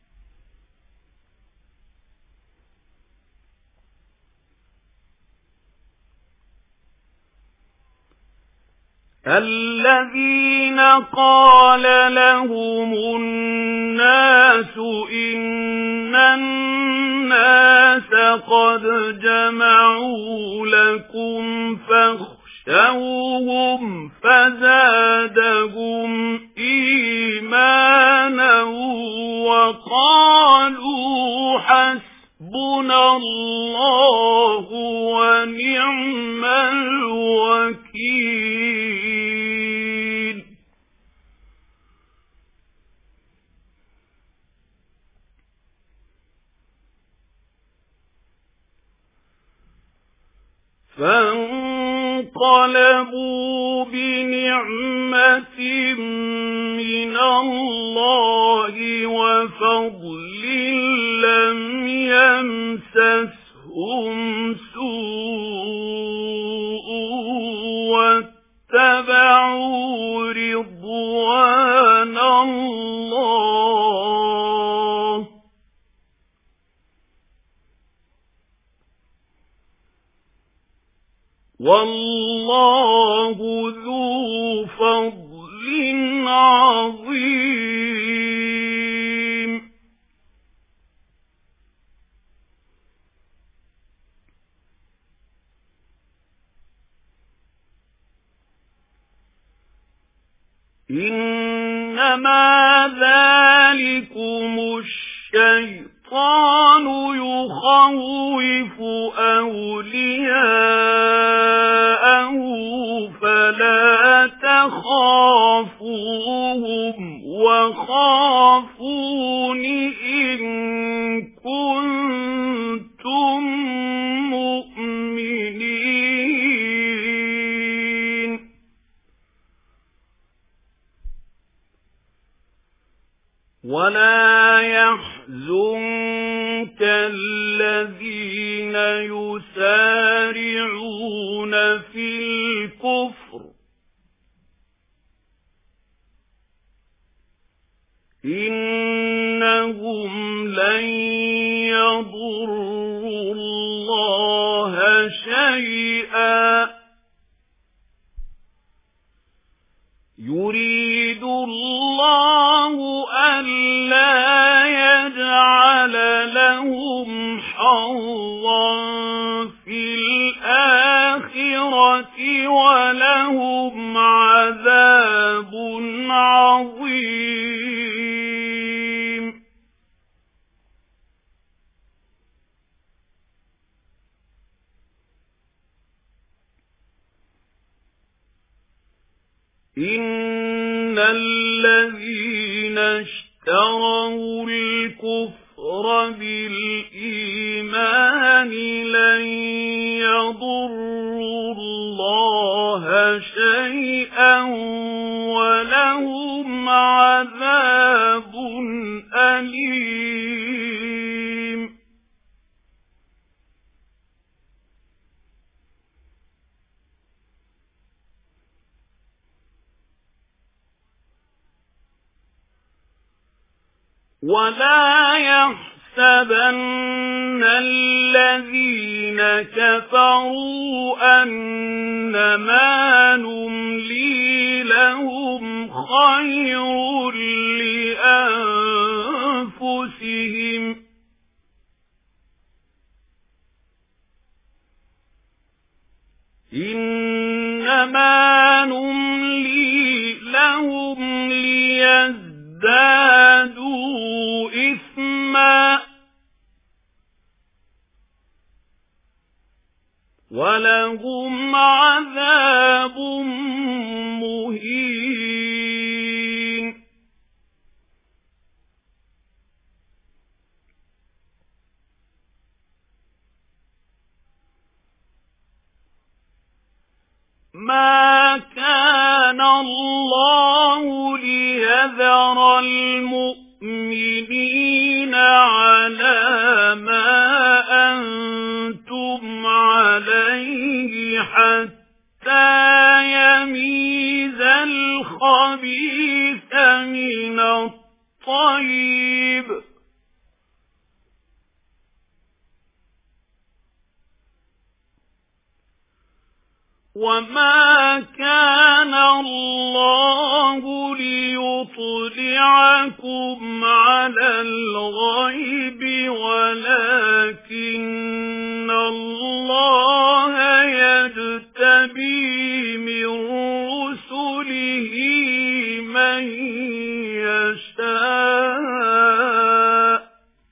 الذين قال لهم الناس إن الناس قد جمعوا لكم فاخشوهم فزادهم إيمانا وقالوا حسبنا الله ونعم الوكيل فانقلبوا بنعمة من الله وفضل لم يمسسهم سوء واتبعوا رضوان الله والله ذو فضل عظيم إنما ذلك ذَلِكُمُ الشَّيْطَانُ يُخَوِّفُ أَوْلِيَاءَهُ فَلَا تَخَافُوهُمْ وَخَافُونِ إِن كُنتُم مُّؤْمِنِينَ وَلَا يَحْزُنكَ الَّذِينَ يُسَارِعُونَ فِي الْكُفْرِ إِنَّهُمْ لَن يَضُرُّوا اللَّهَ شَيْئًا يُرِيدُ اللَّهُ أَلَّا يَجْعَلَ لَهُمْ حَظًّا فِي الْآخِرَةِ وَلَهُمْ عَذَابٌ عَظِيمٌ إِنَّ الَّذِينَ اشْتَرَوُا الْكُفْرَ بِالْإِيمَانِ لَن يَضُرُّوا اللَّهَ شَيْئًا وَلَهُمْ عَذَابٌ أَلِيمٌ وَلَا يَحْسَبَنَّ الَّذِينَ كَفَرُوا أَنَّمَا نُمْلِي لَهُمْ خَيْرٌ لِّأَنفُسِهِمْ إِنَّمَا نُمْلِي لَهُمْ لِيَزْدَادُوا إِثْمًا وَلَهُمْ عَذَابٌ مُهِينٌ مَا كَانَ اللَّهُ لِيَذَرَ الْمُؤْمِنِينَ عَلَى مَا أَنتُمْ عَلَيْهِ حَتَّى يَمِيزَ الْخَبِيثَ مِنَ الطَّيِّبِ وَمَا كَانَ اللَّهُ لِيُطْلِعَكُمْ عَلَى الْغَيْبِ وَلَكِنَّ اللَّهَ يَجْتَبِي مِن رُّسُلِهِ مَن يَشَاءُ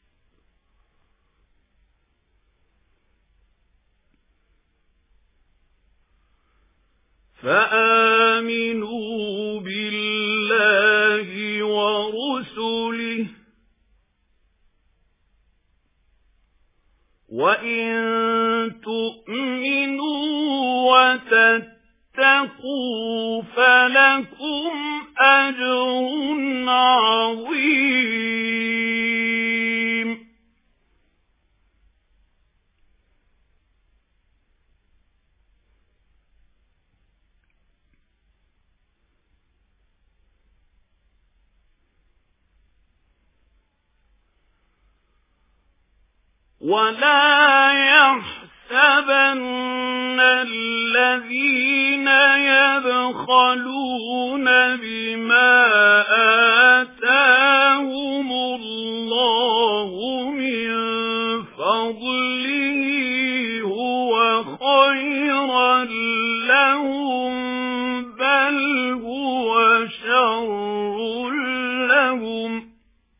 فَآمِنُوا بِاللَّهِ وَرُسُلِهِ وَإِن تُؤْمِنُوا وَتَتَّقُوا فَلَكُمْ أَجْرٌ عَظِيمٌ وَلَا يَحْسَبَنَّ الَّذِينَ يَبْخَلُونَ بِمَا آتَاهُمُ اللَّهُ مِن فَضْلِهِ هُوَ خَيْرًا لَّهُم بَلْ هُوَ شَرٌّ لَّهُمْ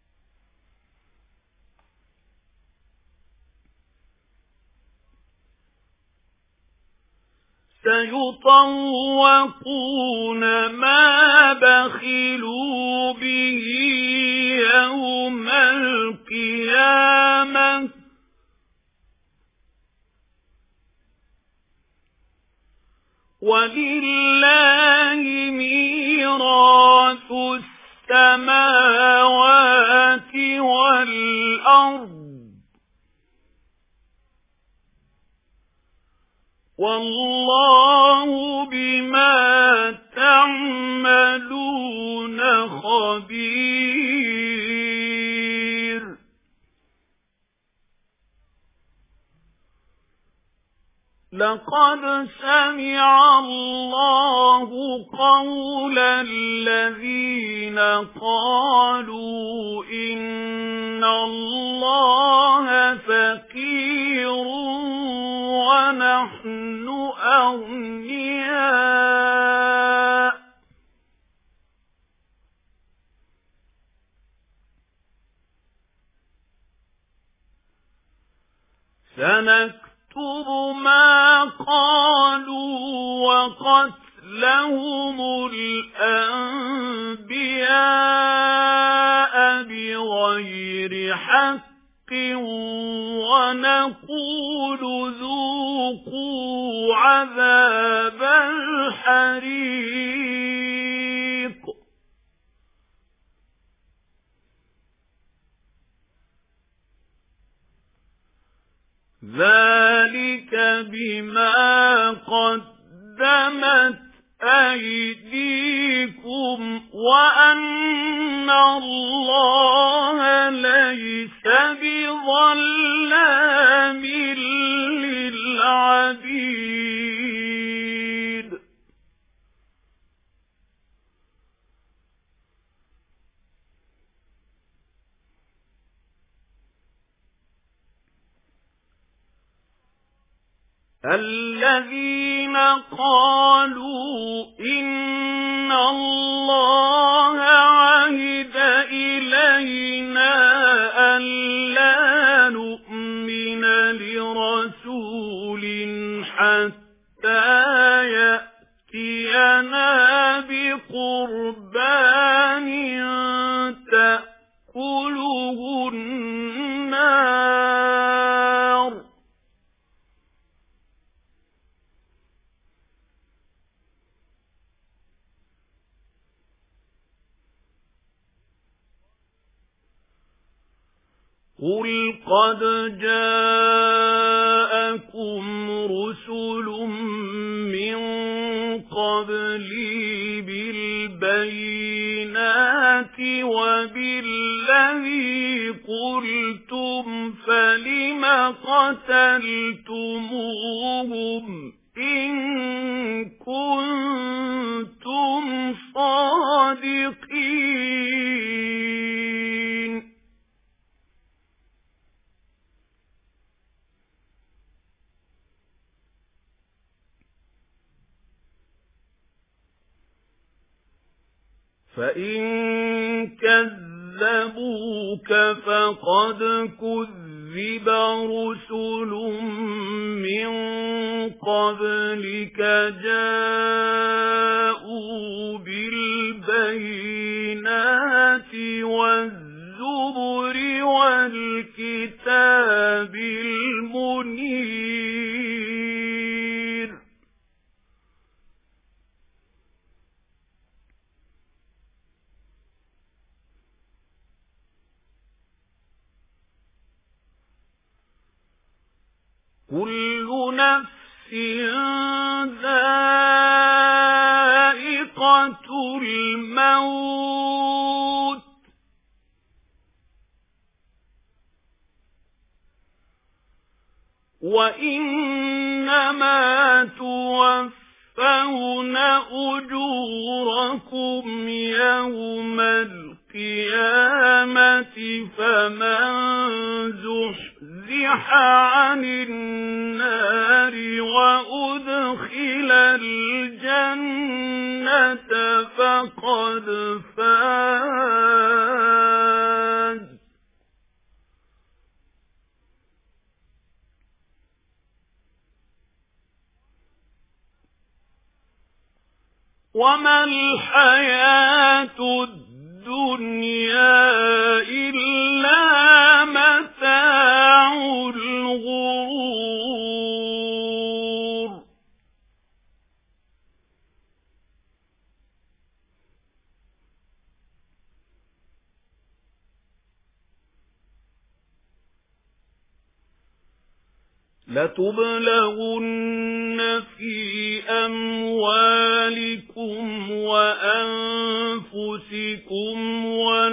سيطوقون ما بخلوا به يوم القيامة ولله ميراث السماوات والأرض والله بما تعملون خبير. لقد سمع الله قول الذين قالوا إن الله فقير ونحن أغنياء سنكتب ما قالوا وقتلهم الأنبياء بغير حق ونقول ذوقوا عذاب الحريق ذلك بما قدمت أيديكم وأن الله ليس بظلام للعبيد. الذين قالوا إن الله عهد إلينا ألا نؤمن لرسول حتى يأتينا بقربان تأكله النار قل قد جاءكم رسل من قبلي بالبينات وبالذي قلتم فلم قتلتموهم إن كنتم صادقين. فإن كذبوك فقد كذب رسل من قبلك جاءوا بالبينات والزبر والكتاب المنير. كل نفس ذائقة الموت وإنما توفون أجوركم يوم القيامة فمن زحزح عن النار وأدخل الجنة فقد فاز. وَمَا الْحَيَاةُ الدُّنْيَا إِلَّا مَتَاعُ الْغُرُورِ لَتُبْلَغُنَّ فِي أَمْوَالِكُمْ وَأَنفُسِكُمْ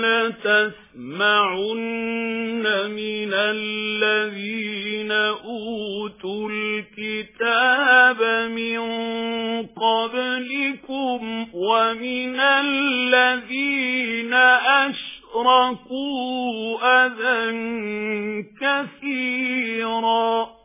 وَلَتَسْمَعُنَّ مِنَ الَّذِينَ أُوتُوا الْكِتَابَ مِنْ قَبْلِكُمْ وَمِنَ الَّذِينَ أَشْرَكُوا أَذًى كَثِيرًا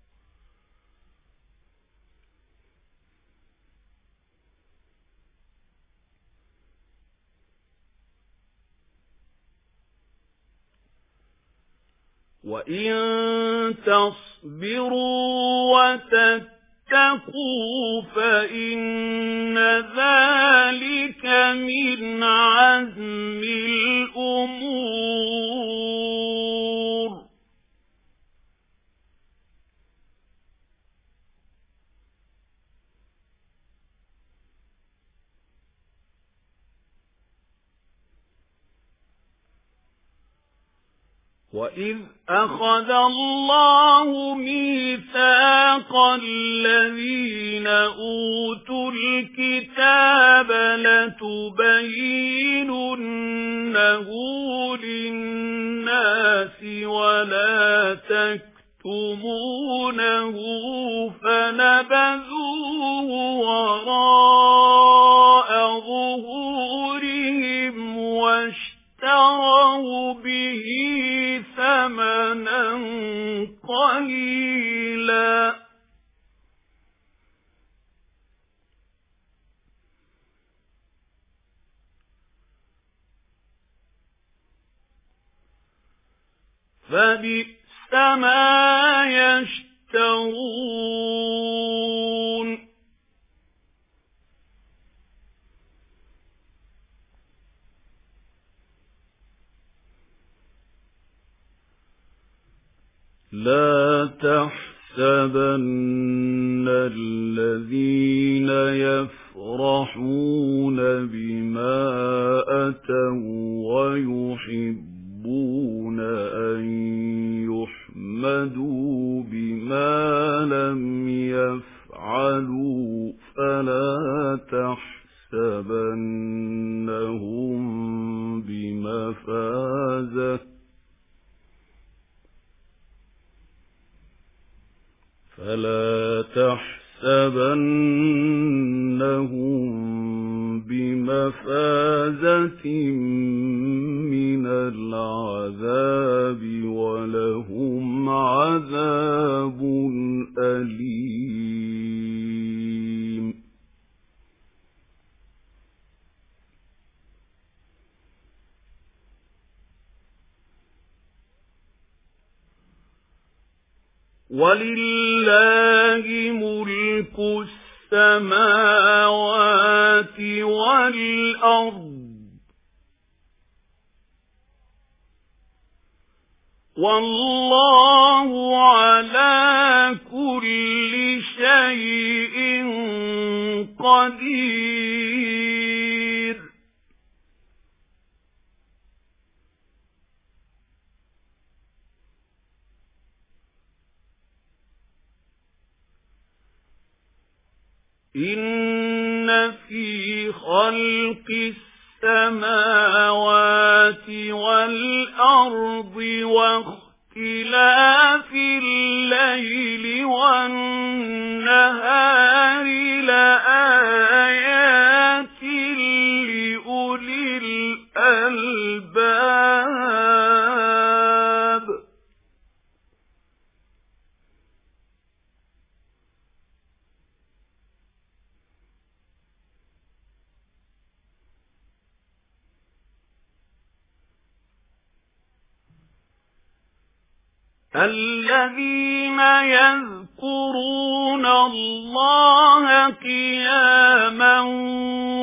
وَإِن تَصْبِرُوا وَتَتَّقُوا فَإِنَّ ذَلِكَ مِنْ عَزْمِ الْأُمُورِ وَإِذْ أَخَذَ اللَّهُ مِيثَاقَ الَّذِينَ أُوتُوا الْكِتَابَ لَتُبَيِّنُنَّهُ لِلنَّاسِ وَلَا تَكْتُمُونَهُ فَنَبَذُوهُ وَرَاءَ ظُهُورِهِمْ وَاشْتَرَوْا بِهِ ثَمَنًا قَلِيلًا فَبِئْسَ مَا يَشْتَرُونَ لَا تَحْسَبَنَّ الَّذِينَ يَفْرَحُونَ بِمَا أَتَوْا وَيُحِبُّونَ أَن يُحْمَدُوا بِمَا لَمْ يَفْعَلُوا فَلَا تَحْسَبَنَّهُم بِمَفَازَةٍ فَلَا تَحْسَبَنَّهُم بِمَفَازَةٍ مِنَ الْعَذَابِ وَلَهُمْ عَذَابٌ أَلِيمٌ وَلِلَّهِ مُلْكُ السَّمَاوَاتِ وَالْأَرْضِ وَاللَّهُ عَلَى كُلِّ شَيْءٍ قَدِيرٌ إِنَّ فِي خَلْقِ السَّمَاوَاتِ وَالْأَرْضِ وَاخْتِلَافِ اللَّيْلِ وَالنَّهَارِ لَآيَاتٍ لِأُولِي الْأَلْبَابِ الَّذِينَ يَذْكُرُونَ اللَّهَ قِيَامًا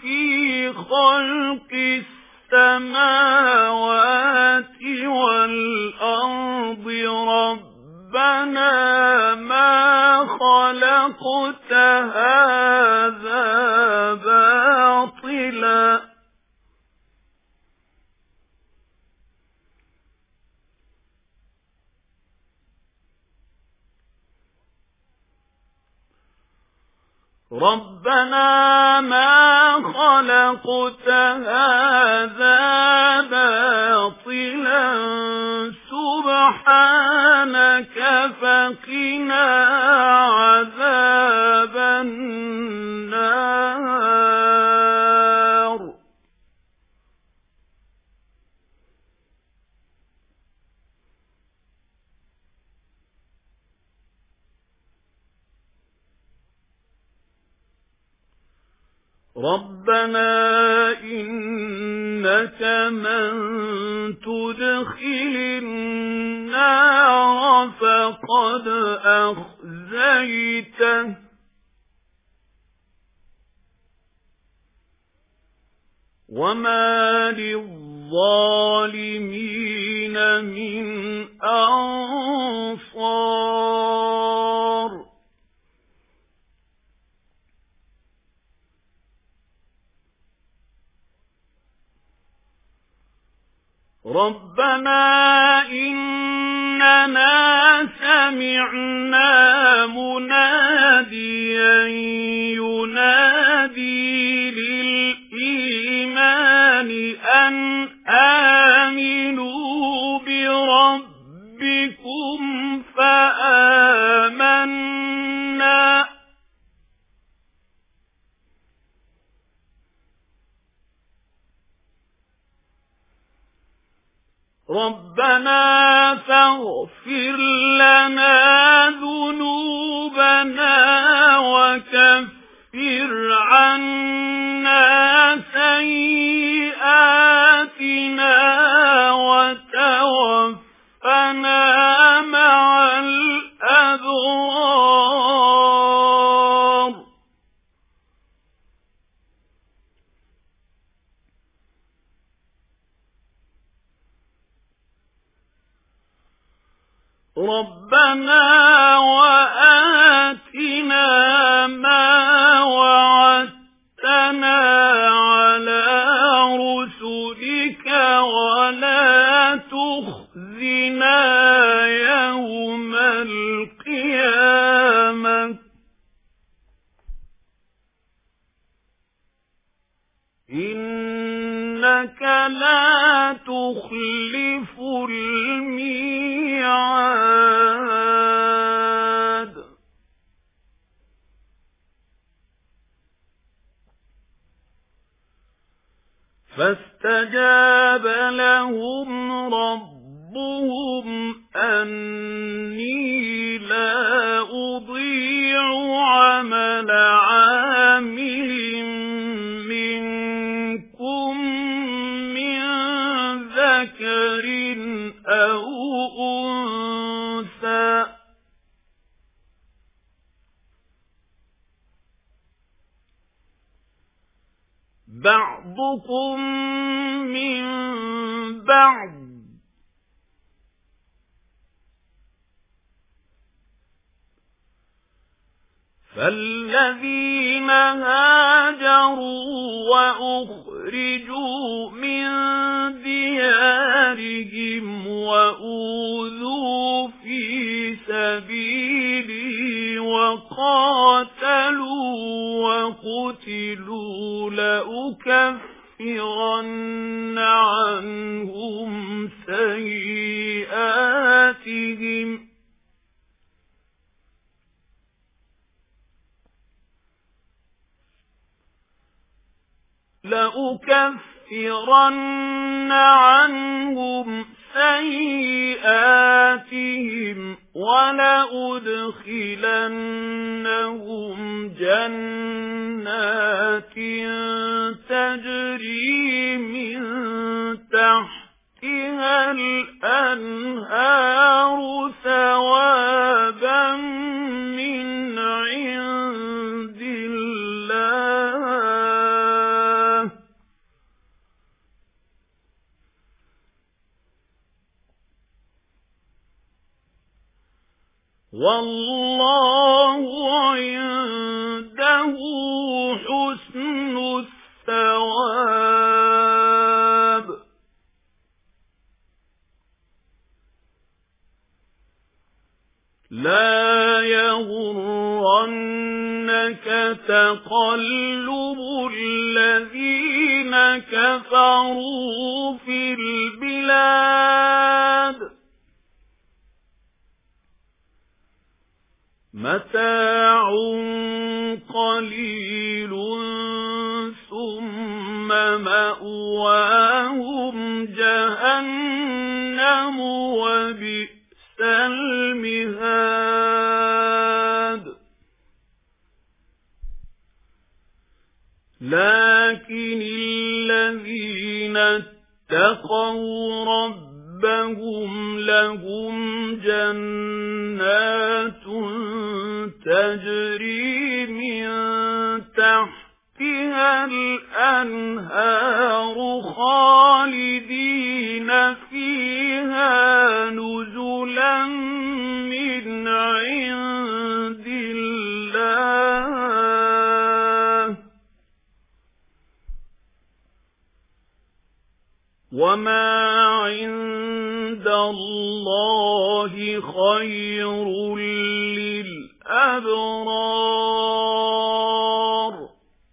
في خلق السماوات والأرض ربنا ما خلقت هذا باطلا ربنا ما خلقت هذا باطلا سبحانك فقنا عذاب النار ربنا إنك من تدخل النار فقد أخزيته وما للظالمين من أنصار ربنا إننا سمعنا مناديا ينادي للإيمان أن آمنوا بربكم فآمنا ربنا فاغفر لنا ذنوبنا وكفر عنا سيئاتنا وتوفنا مع الأبرار ربنا وآتنا ما وعدتنا على رسلك ولا تخزنا يوم القيامة إنك لا تخلف الميعاد فاستجاب لهم ربهم أني لا أضيع عمل عامل منكم من ذكر أو أنثى بعضكم من بعض فالذين هاجروا وأخرجوا من ديارهم وأوذوا في سبيلي وقاتلوا وقتلوا لأكفرن عنهم سيئاتهم لأكفرن عنهم سيئاتهم ولأدخلنهم جنات تجري من تحتها الأنهار ثوابا من عند الله وَاللَّهُ عِندَهُ حُسْنُ الثَّوَابِ لَا يَغُرَّنَّكَ تَقَلُّبُ الَّذِينَ كَفَرُوا فِي الْبِلَادِ مَتَاعٌ قَلِيلٌ ثُمَّ مَأْوَاهُمْ جَهَنَّمُ وَبِئْسَ الْمِهَادُ لَكِنِ الَّذِينَ اتَّقَوْا رَبَّهُمْ لَهُمْ جَنَّاتٌ تَجْرِي مِن تَحْتِهَا الْأَنْهَارُ خَالِدِينَ فِيهَا نُزُلًا مِنْ عِندِ اللَّهِ وَمَا عِندَ اللَّهِ خَيْرٌ لِلْأَبْرَارِ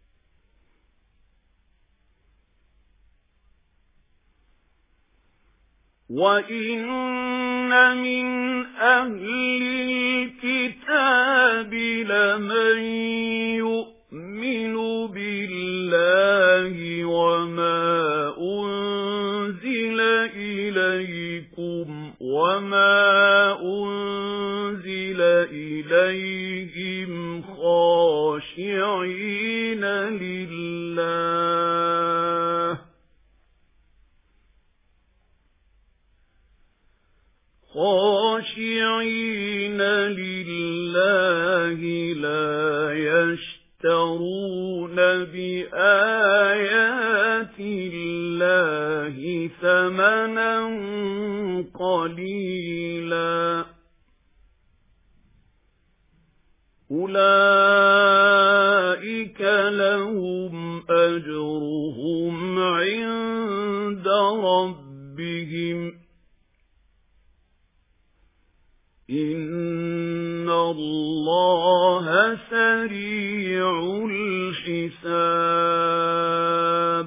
وَإِنَّ مِنْ أَهْلِ الْكِتَابِ لَمَن يُؤْمِنُ بِاللَّهِ وَمَا أُنْزِلَ إِلَيْكُمْ وَمَا أُنْزِلَ إِلَيْهِمْ خَاشِعِينَ لِلَّهِ خَاشِعِينَ لِلَّهِ لَا يَشْتَرُونَ بِآيَاتِ اللَّهِ ثَمَنًا قَلِيلًا أُولَئِكَ لَهُمْ أَجْرُهُمْ عِندَ رَبِّهِمْ إِنَّ اللَّهَ سَرِيعُ الْحِسَابِ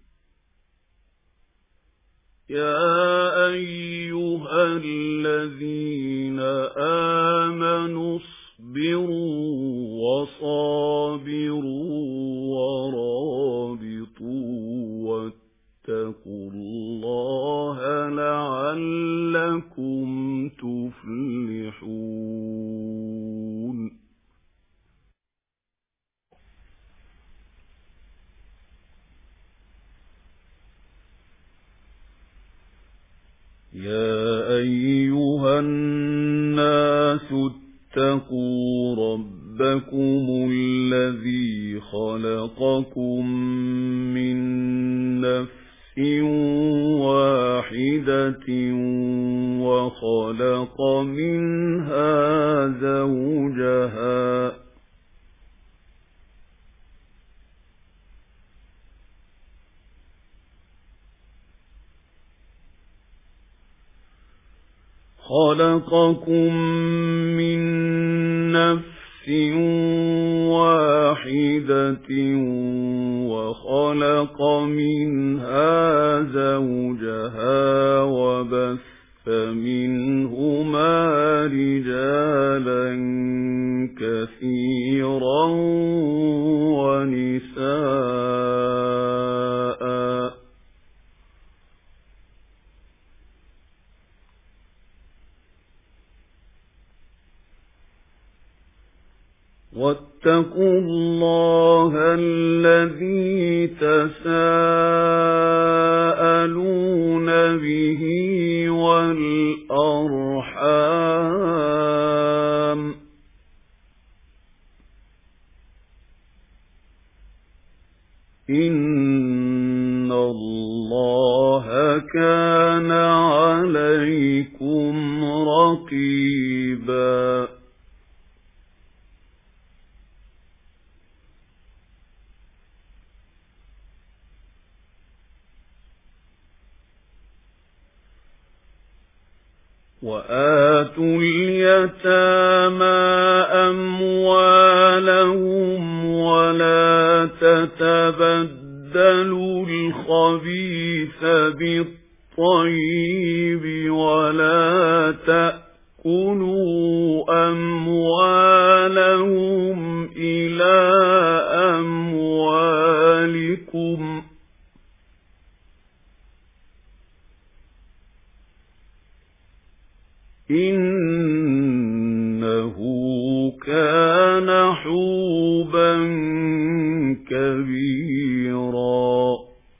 يَا أَيُّهَا الَّذِينَ آمَنُوا اصْبِرُوا وَصَابِرُوا وَرَابِطُوا وَاتَّقُوا اللَّهَ لَعَلَّكُمْ تُفْلِحُونَ يَا أَيُّهَا النَّاسُ اتَّقُوا رَبَّكُمُ الَّذِي خَلَقَكُم مِّن نَّفْسٍ وَاحِدَةٍ وَخَلَقَ مِنْهَا زَوْجَهَا خَلَقَكُم مِّن نَّفْسٍ وَاحِدَةٍ وَخَلَقَ مِنْهَا زَوْجَهَا وَبَثَّ مِنْهُمَا رِجَالًا كَثِيرًا وَنِسَاءً وَاتَّقُوا اللَّهَ الَّذِي تَسَاءَلُونَ بِهِ وَالْأَرْحَامَ إِنَّ اللَّهَ كَانَ عَلَيْكُمْ رَقِيبًا وآتوا اليتامى أموالهم ولا تتبدلوا الخبيث بالطيب ولا تأكلوا أموالهم إلى أموالكم إنه كان حوبا كبيرا.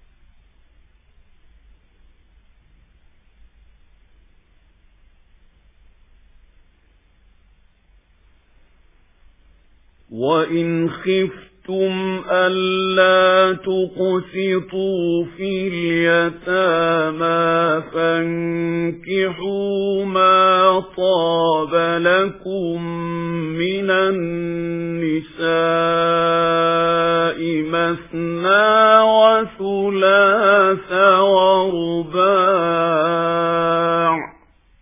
وإن خفتم ألا تقسطوا في اليتامى فانكحوا ما طاب لكم من النساء مثنى وثلاث ورباع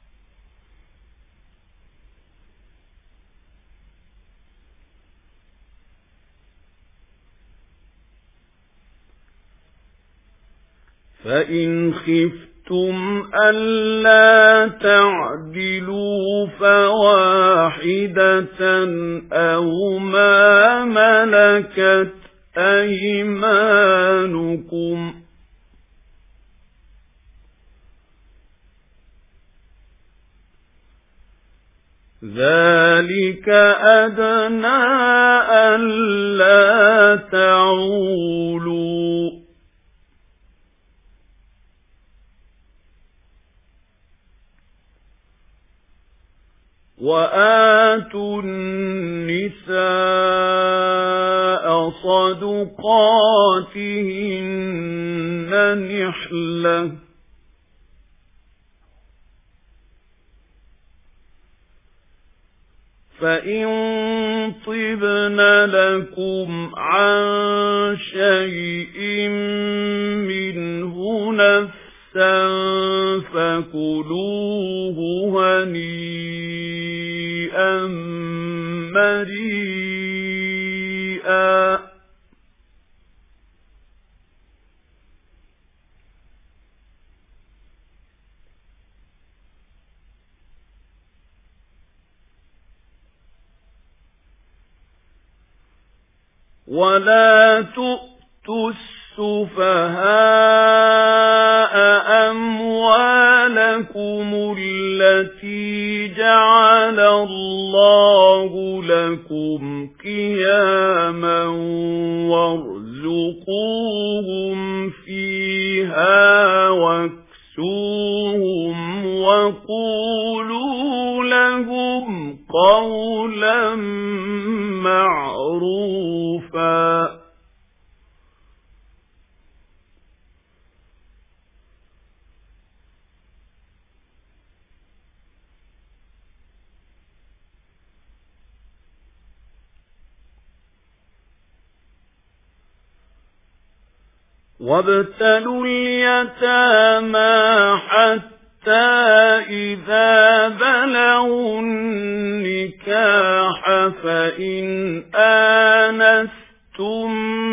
فإن خفتم ألا تعدلوا فواحدة أو ما ملكت أيمانكم ذلك أدنى ألا تعولوا وآتوا النساء صدقاتهن نحلة فإن طبن لكم عن شيء منه نفسا فكلوه هنيئا مريئا ولا تؤتوا السفهاء أموالكم التي جعل الله لكم قياما وارزقوهم فيها واكسوهم وقولوا لهم قولا معروفا وابتلوا اليتامى حتى إذا بلغوا النكاح فإن آنستم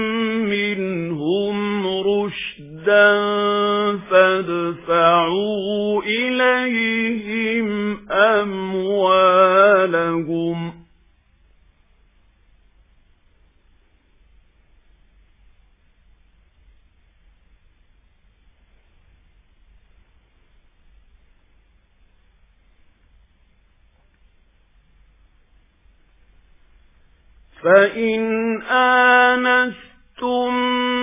منهم رشدا فادفعوا إليهم أموالهم فإن آنستم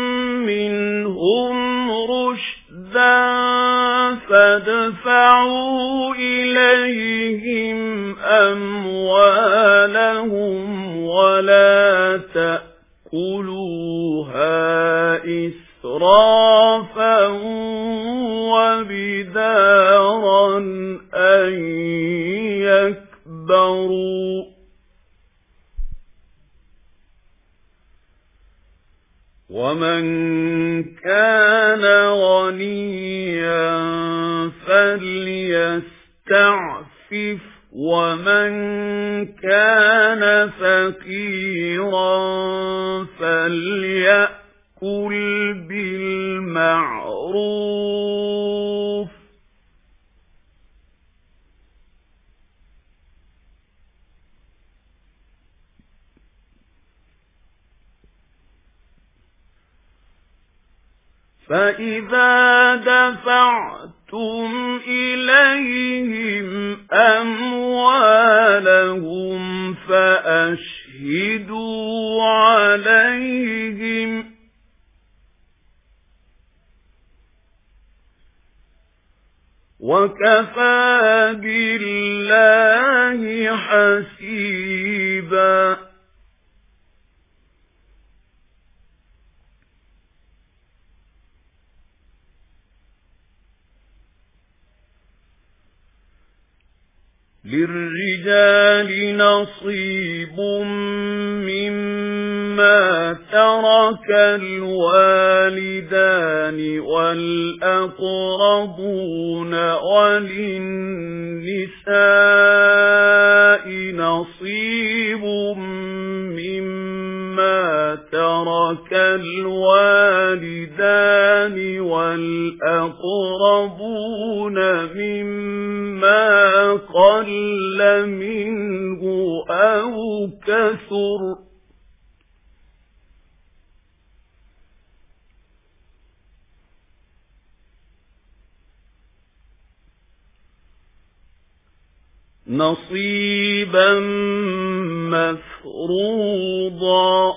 منهم رشدا فادفعوا إليهم أموالهم ولا تأكلوها إسرافا وبدارا أن يكبروا ومن كان غنيا فليستعفف يستعفف ومن كان فقيرا فليأكل بالمعروف فإذا دفعتم إليهم أموالهم فأشهدوا عليهم وكفى بالله حسيبا للرجال نصيب مما ترك الوالدان والأقربون وللنساء نصيب مما ترك الوالدان والأقربون مما قل منه أو كثر نصيبا مفروضا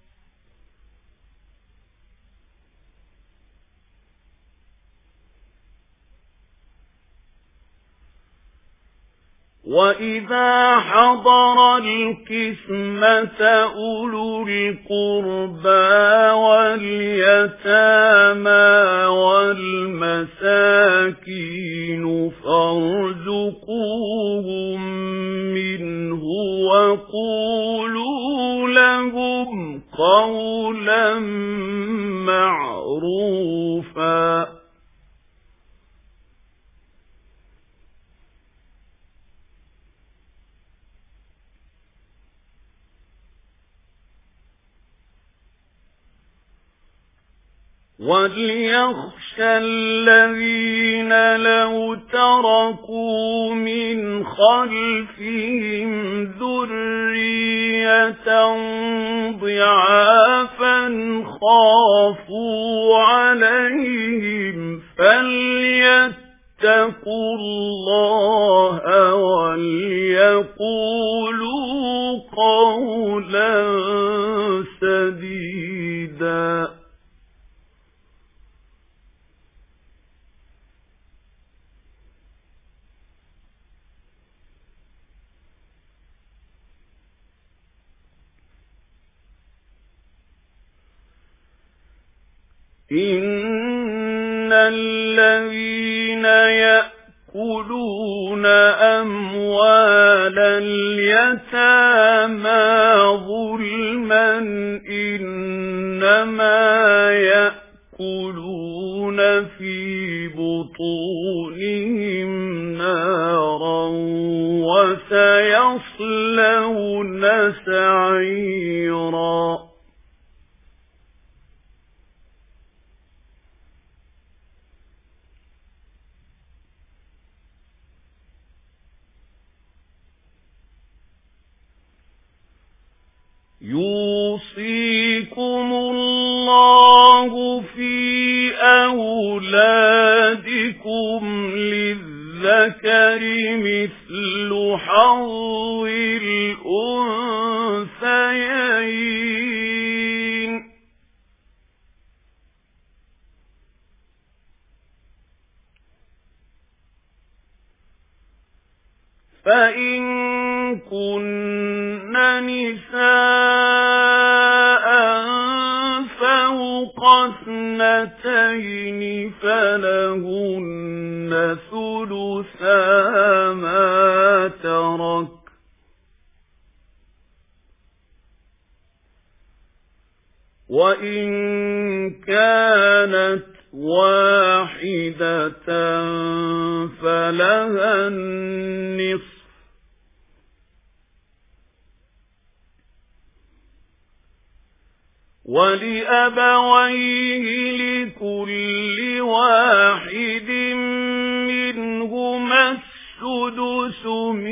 وَإِذَا حَضَرَ الْقِسْمَةَ أُولُو الْقُرْبَى وَالْيَتَامَى وَالْمَسَاكِينُ فَارْزُقُوهُم مِّنْهُ وَقُولُوا لَهُمْ قَوْلًا مَّعْرُوفًا وَلْيَخْشَى الَّذِينَ لَوْ تَرَكُوا مِنْ خَلْفِهِمْ ذُرِّيَّةً ضِعَافًا خَافُوا عَلَيْهِمْ فَلْيَتَّقُوا اللَّهَ وَلْيَقُولُوا قَوْلًا سَدِيدًا إِنَّ الَّذِينَ يَأْكُلُونَ أَمْوَالَ الْيَتَامَى ظُلْمًا إِنَّمَا يَأْكُلُونَ فِي بُطُونِهِمْ نَارًا وَسَيَصْلَوْنَ سَعِيرًا يُوصِيكُمُ اللَّهُ فِي أَوْلَادِكُمْ لِلذَّكَرِ مِثْلُ حَظِّ الْأُنثَيَيْنِ فَإِن كُنَّ نِسَاءً فَوْقَ اثْنَتَيْنِ فَلَهُنَّ ثُلُثَا مَا تَرَكَ وَإِن كَانَتْ واحدة فلها النصف ولأبويه لكل واحد منهما السدس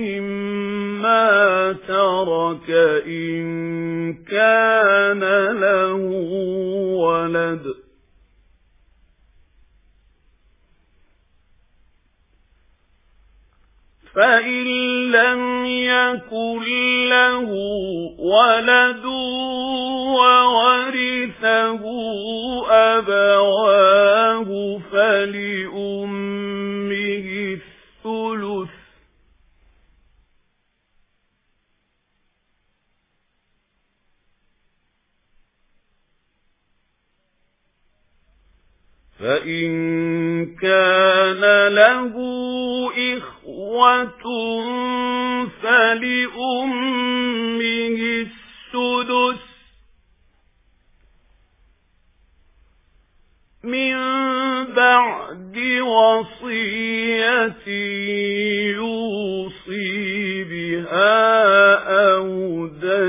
مما ترك إن كان له ولد فإن لم يكن له ولد وورثه أبواه فلأمه الثلث فإن كان له إخوة فلأمه السدس من بعد وصية يوصي بها أو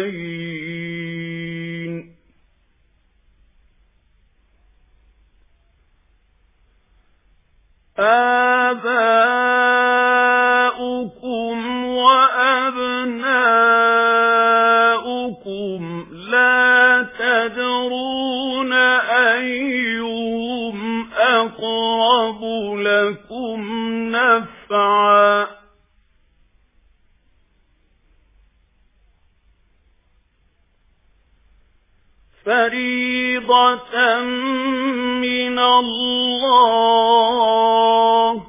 دين آباؤكم وأبناؤكم لا تدرون أيهم أقرب لكم نفعا فريضة من الله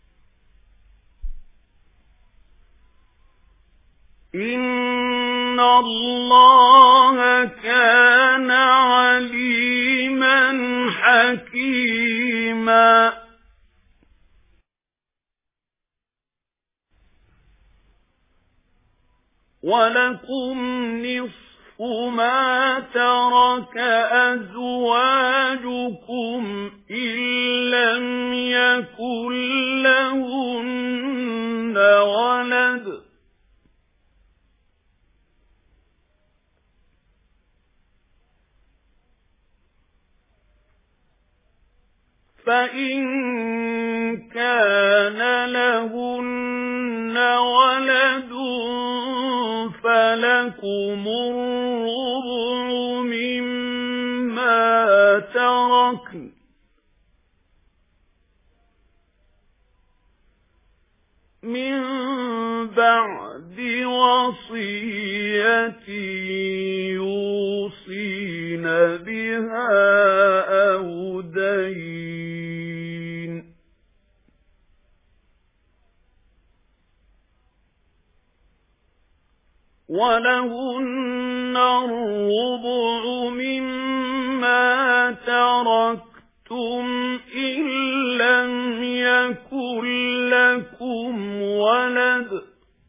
إن الله كان عليما حكيما ولكم نصف ما ترك أزواجكم إن لم يكن لهن ولد فإن كان لهن ولد فلكم الربع مما تركن من بعد وصية يوصين بها أو دين ولهن الربع مما تركتم إن لم يكن لكم ولد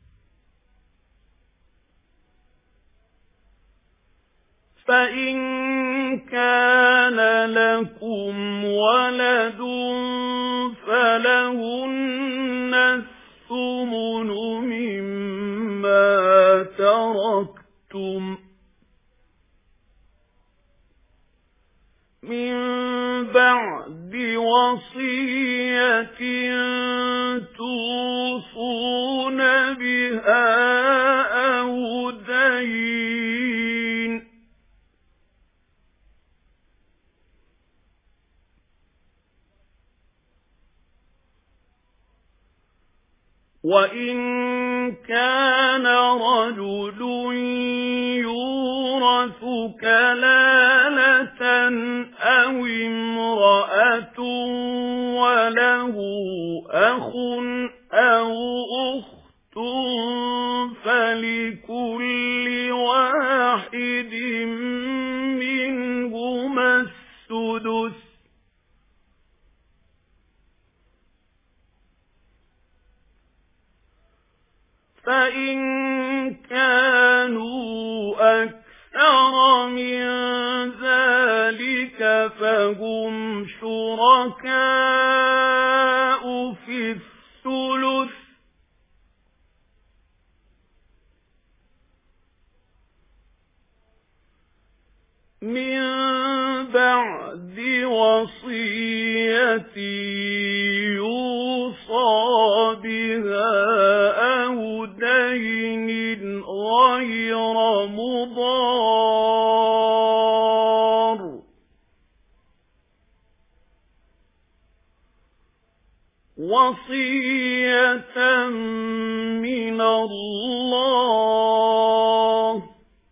فإن كان لكم ولد فلهن الثمن مما تركتم من بعد وصية توصون بها أو دين وإن كان رجل يورث كلالة أو امرأة وله أخ أو أخت فلكل واحد منهما السدس فإن كانوا أكثر من ذلك لهم شركاء في الثلث من بعد وصية يوصى بها أو دين غير مضار وصية من الله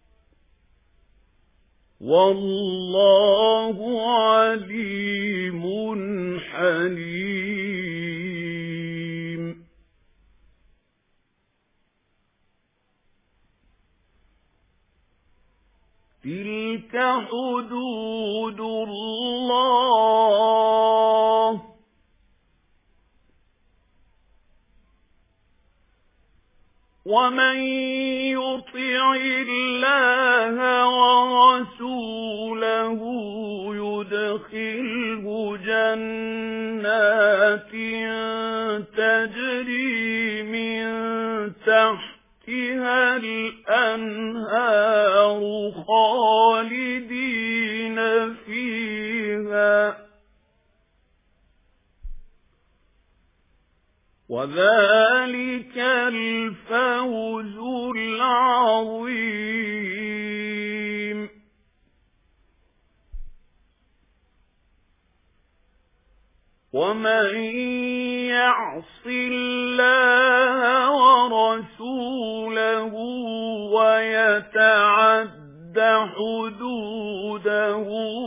والله عليم حليم. تلك حدود الله ومن يطع الله ورسوله يدخله جنات تجري من تحتها الأنهار خالدين فيها وذلك الفوز العظيم. ومن يعص الله ورسوله ويتعد حدوده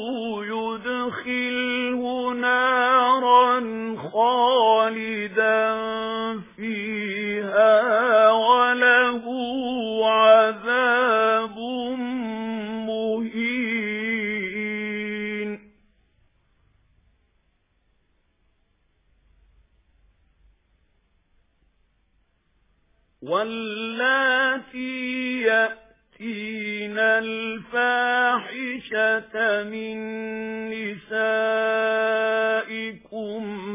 يدخله نارا خالدا فيها وله عذاب مهين. واللاتي يأتين الفاحشة من نسائكم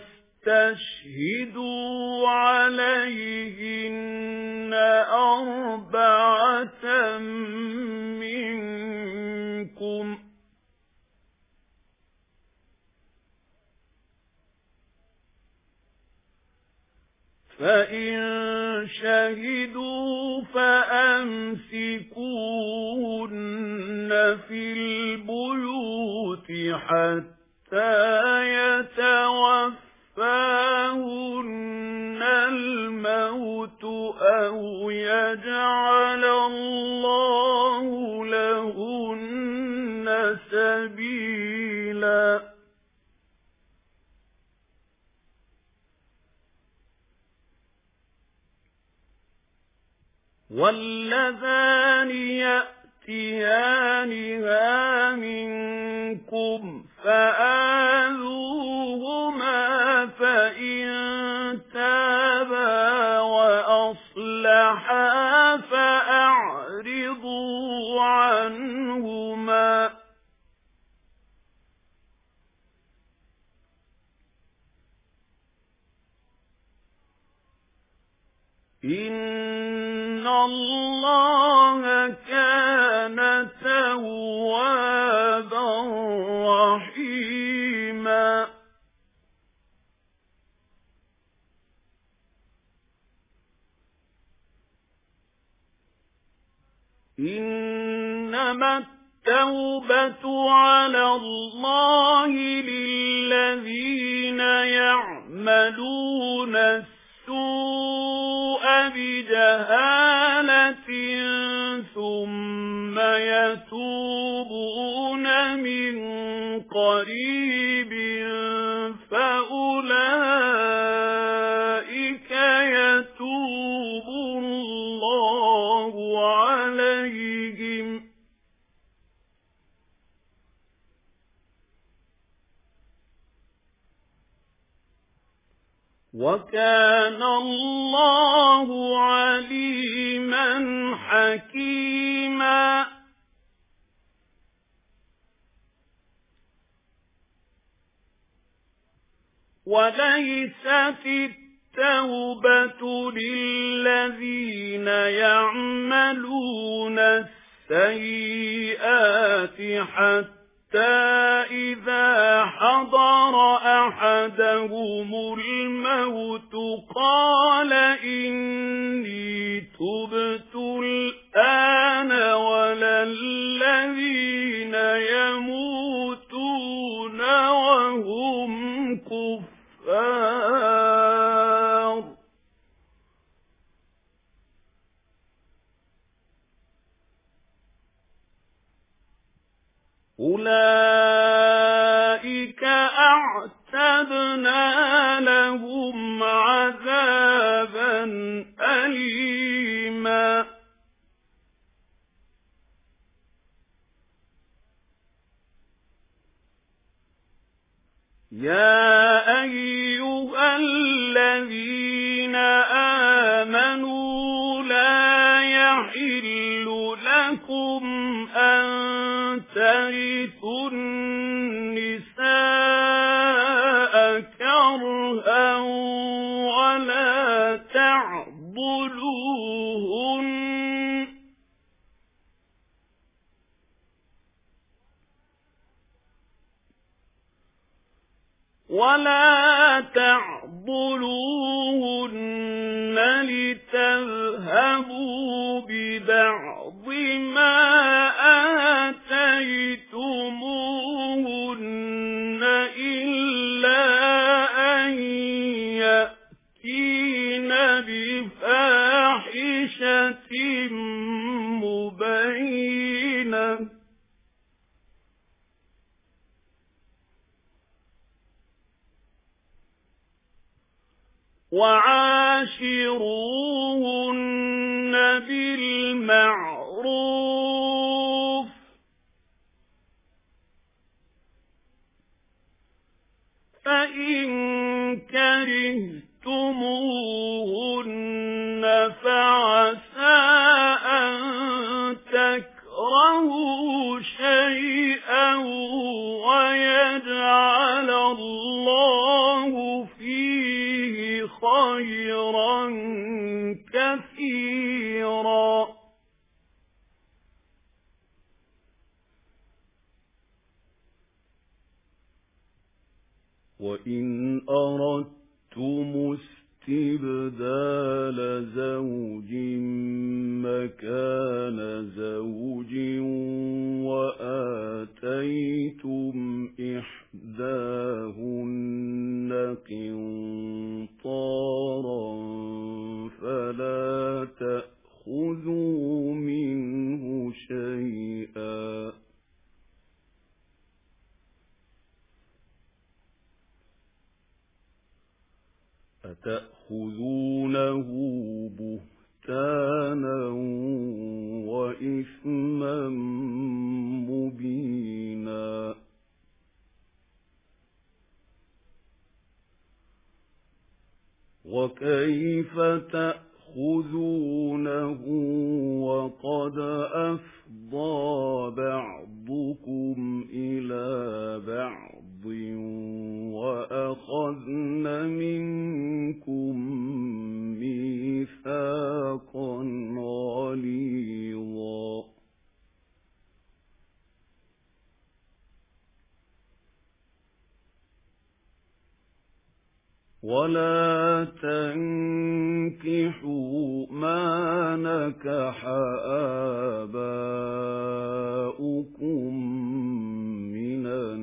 فاستشهدوا عليهن أربعة منكم فإن شهدوا فأمسكوهن في البيوت حتى يتوفاهن الموت أو يجعل الله لهن سبيلا. واللذان يأتيانها منكم فآذوهما فإن تابا وأصلحا فأعرضوا عنهما إن الله كان توابا رحيما. إنما التوبة على الله للذين يعملون السوء بجهالة ثم يتوبون من قريب فأولئك يتوب الله عليهم وكان الله عليما حكيما. وليست التوبة للذين يعملون السيئات حتى إذا حضر أحدهم الموت قال إني تبت الآن ولا الذين يموتون وهم كفار أولئك أعتدنا لهم عذابا أليما يا أيها الذين آمنوا لا يحل لكم أن ترثوا النساء كرها ولا تعضلوهن ولا تعضلوهن لتذهبوا ببعض ما آتيتموهن إلا أن يأتين بفاحشة مبينة وعاشروهن بالمعروف فإن كرهتموهن فعسى أن تكرهوا شيئا ويجعل الله فيه خيرا كثيرا وإن أردتم استبدال زوج مكان زوج وآتيتم إحداهن قنطارا فلا تأخذوا منه شيئا أتأخذونه بهتانا وإثما مبينا وكيف تأخذونه وقد أفضى بعضكم إلى بعض وأخذن منكم ميثاقا غليظا ولا تنكحوا ما نكح آباؤكم من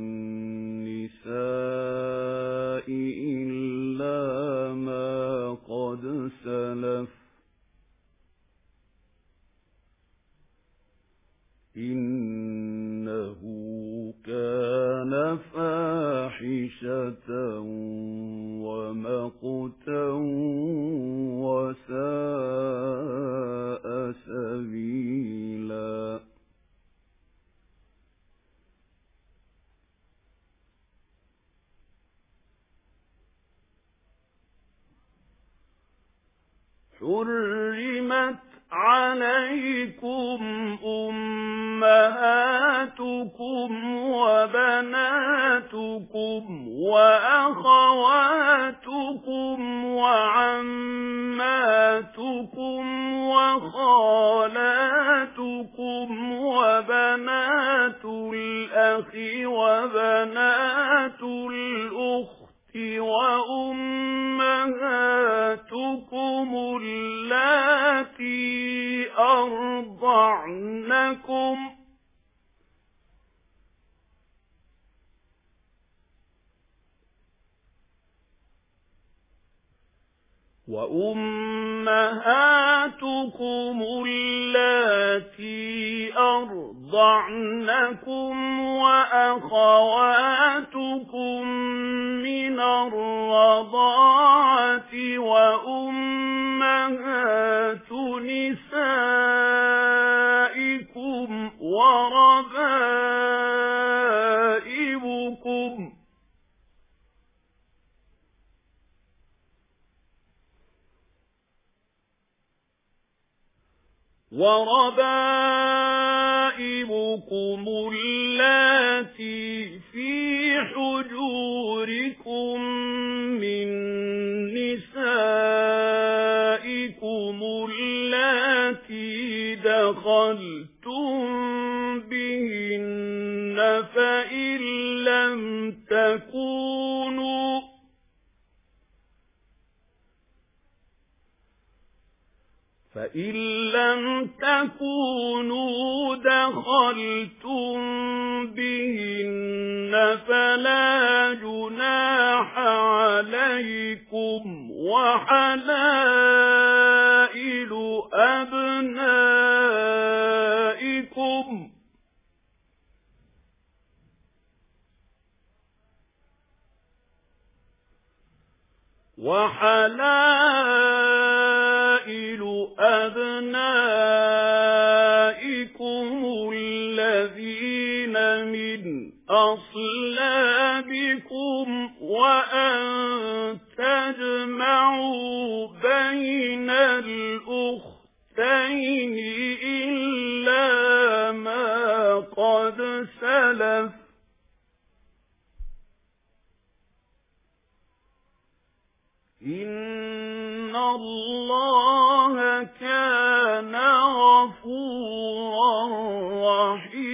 النساء إلا ما قد سلف إنه كان فاحشة ومقتا وساء سبيلا حرمت عليكم أمهاتكم وبناتكم وأخواتكم وعماتكم وخالاتكم وبنات الأخ وبنات الأخت وأمهاتكم اللاتي أرضعنكم وأمهاتكم اللاتي أرضعنكم وأخواتكم من الرضاعة وأمهات نسائكم وربائبكم وربائبكم اللاتي في حجوركم من نسائكم اللاتي دخلتم بهن فإن لم تكونوا فإن لم تكونوا دخلتم بهن فلا جناح عليكم وحلائل أبنائكم وحلائل أبنائكم الذين من أصلابكم وأن تجمعوا بين الأختين إلا ما قد سلف إن الله كان غفورا رحيما.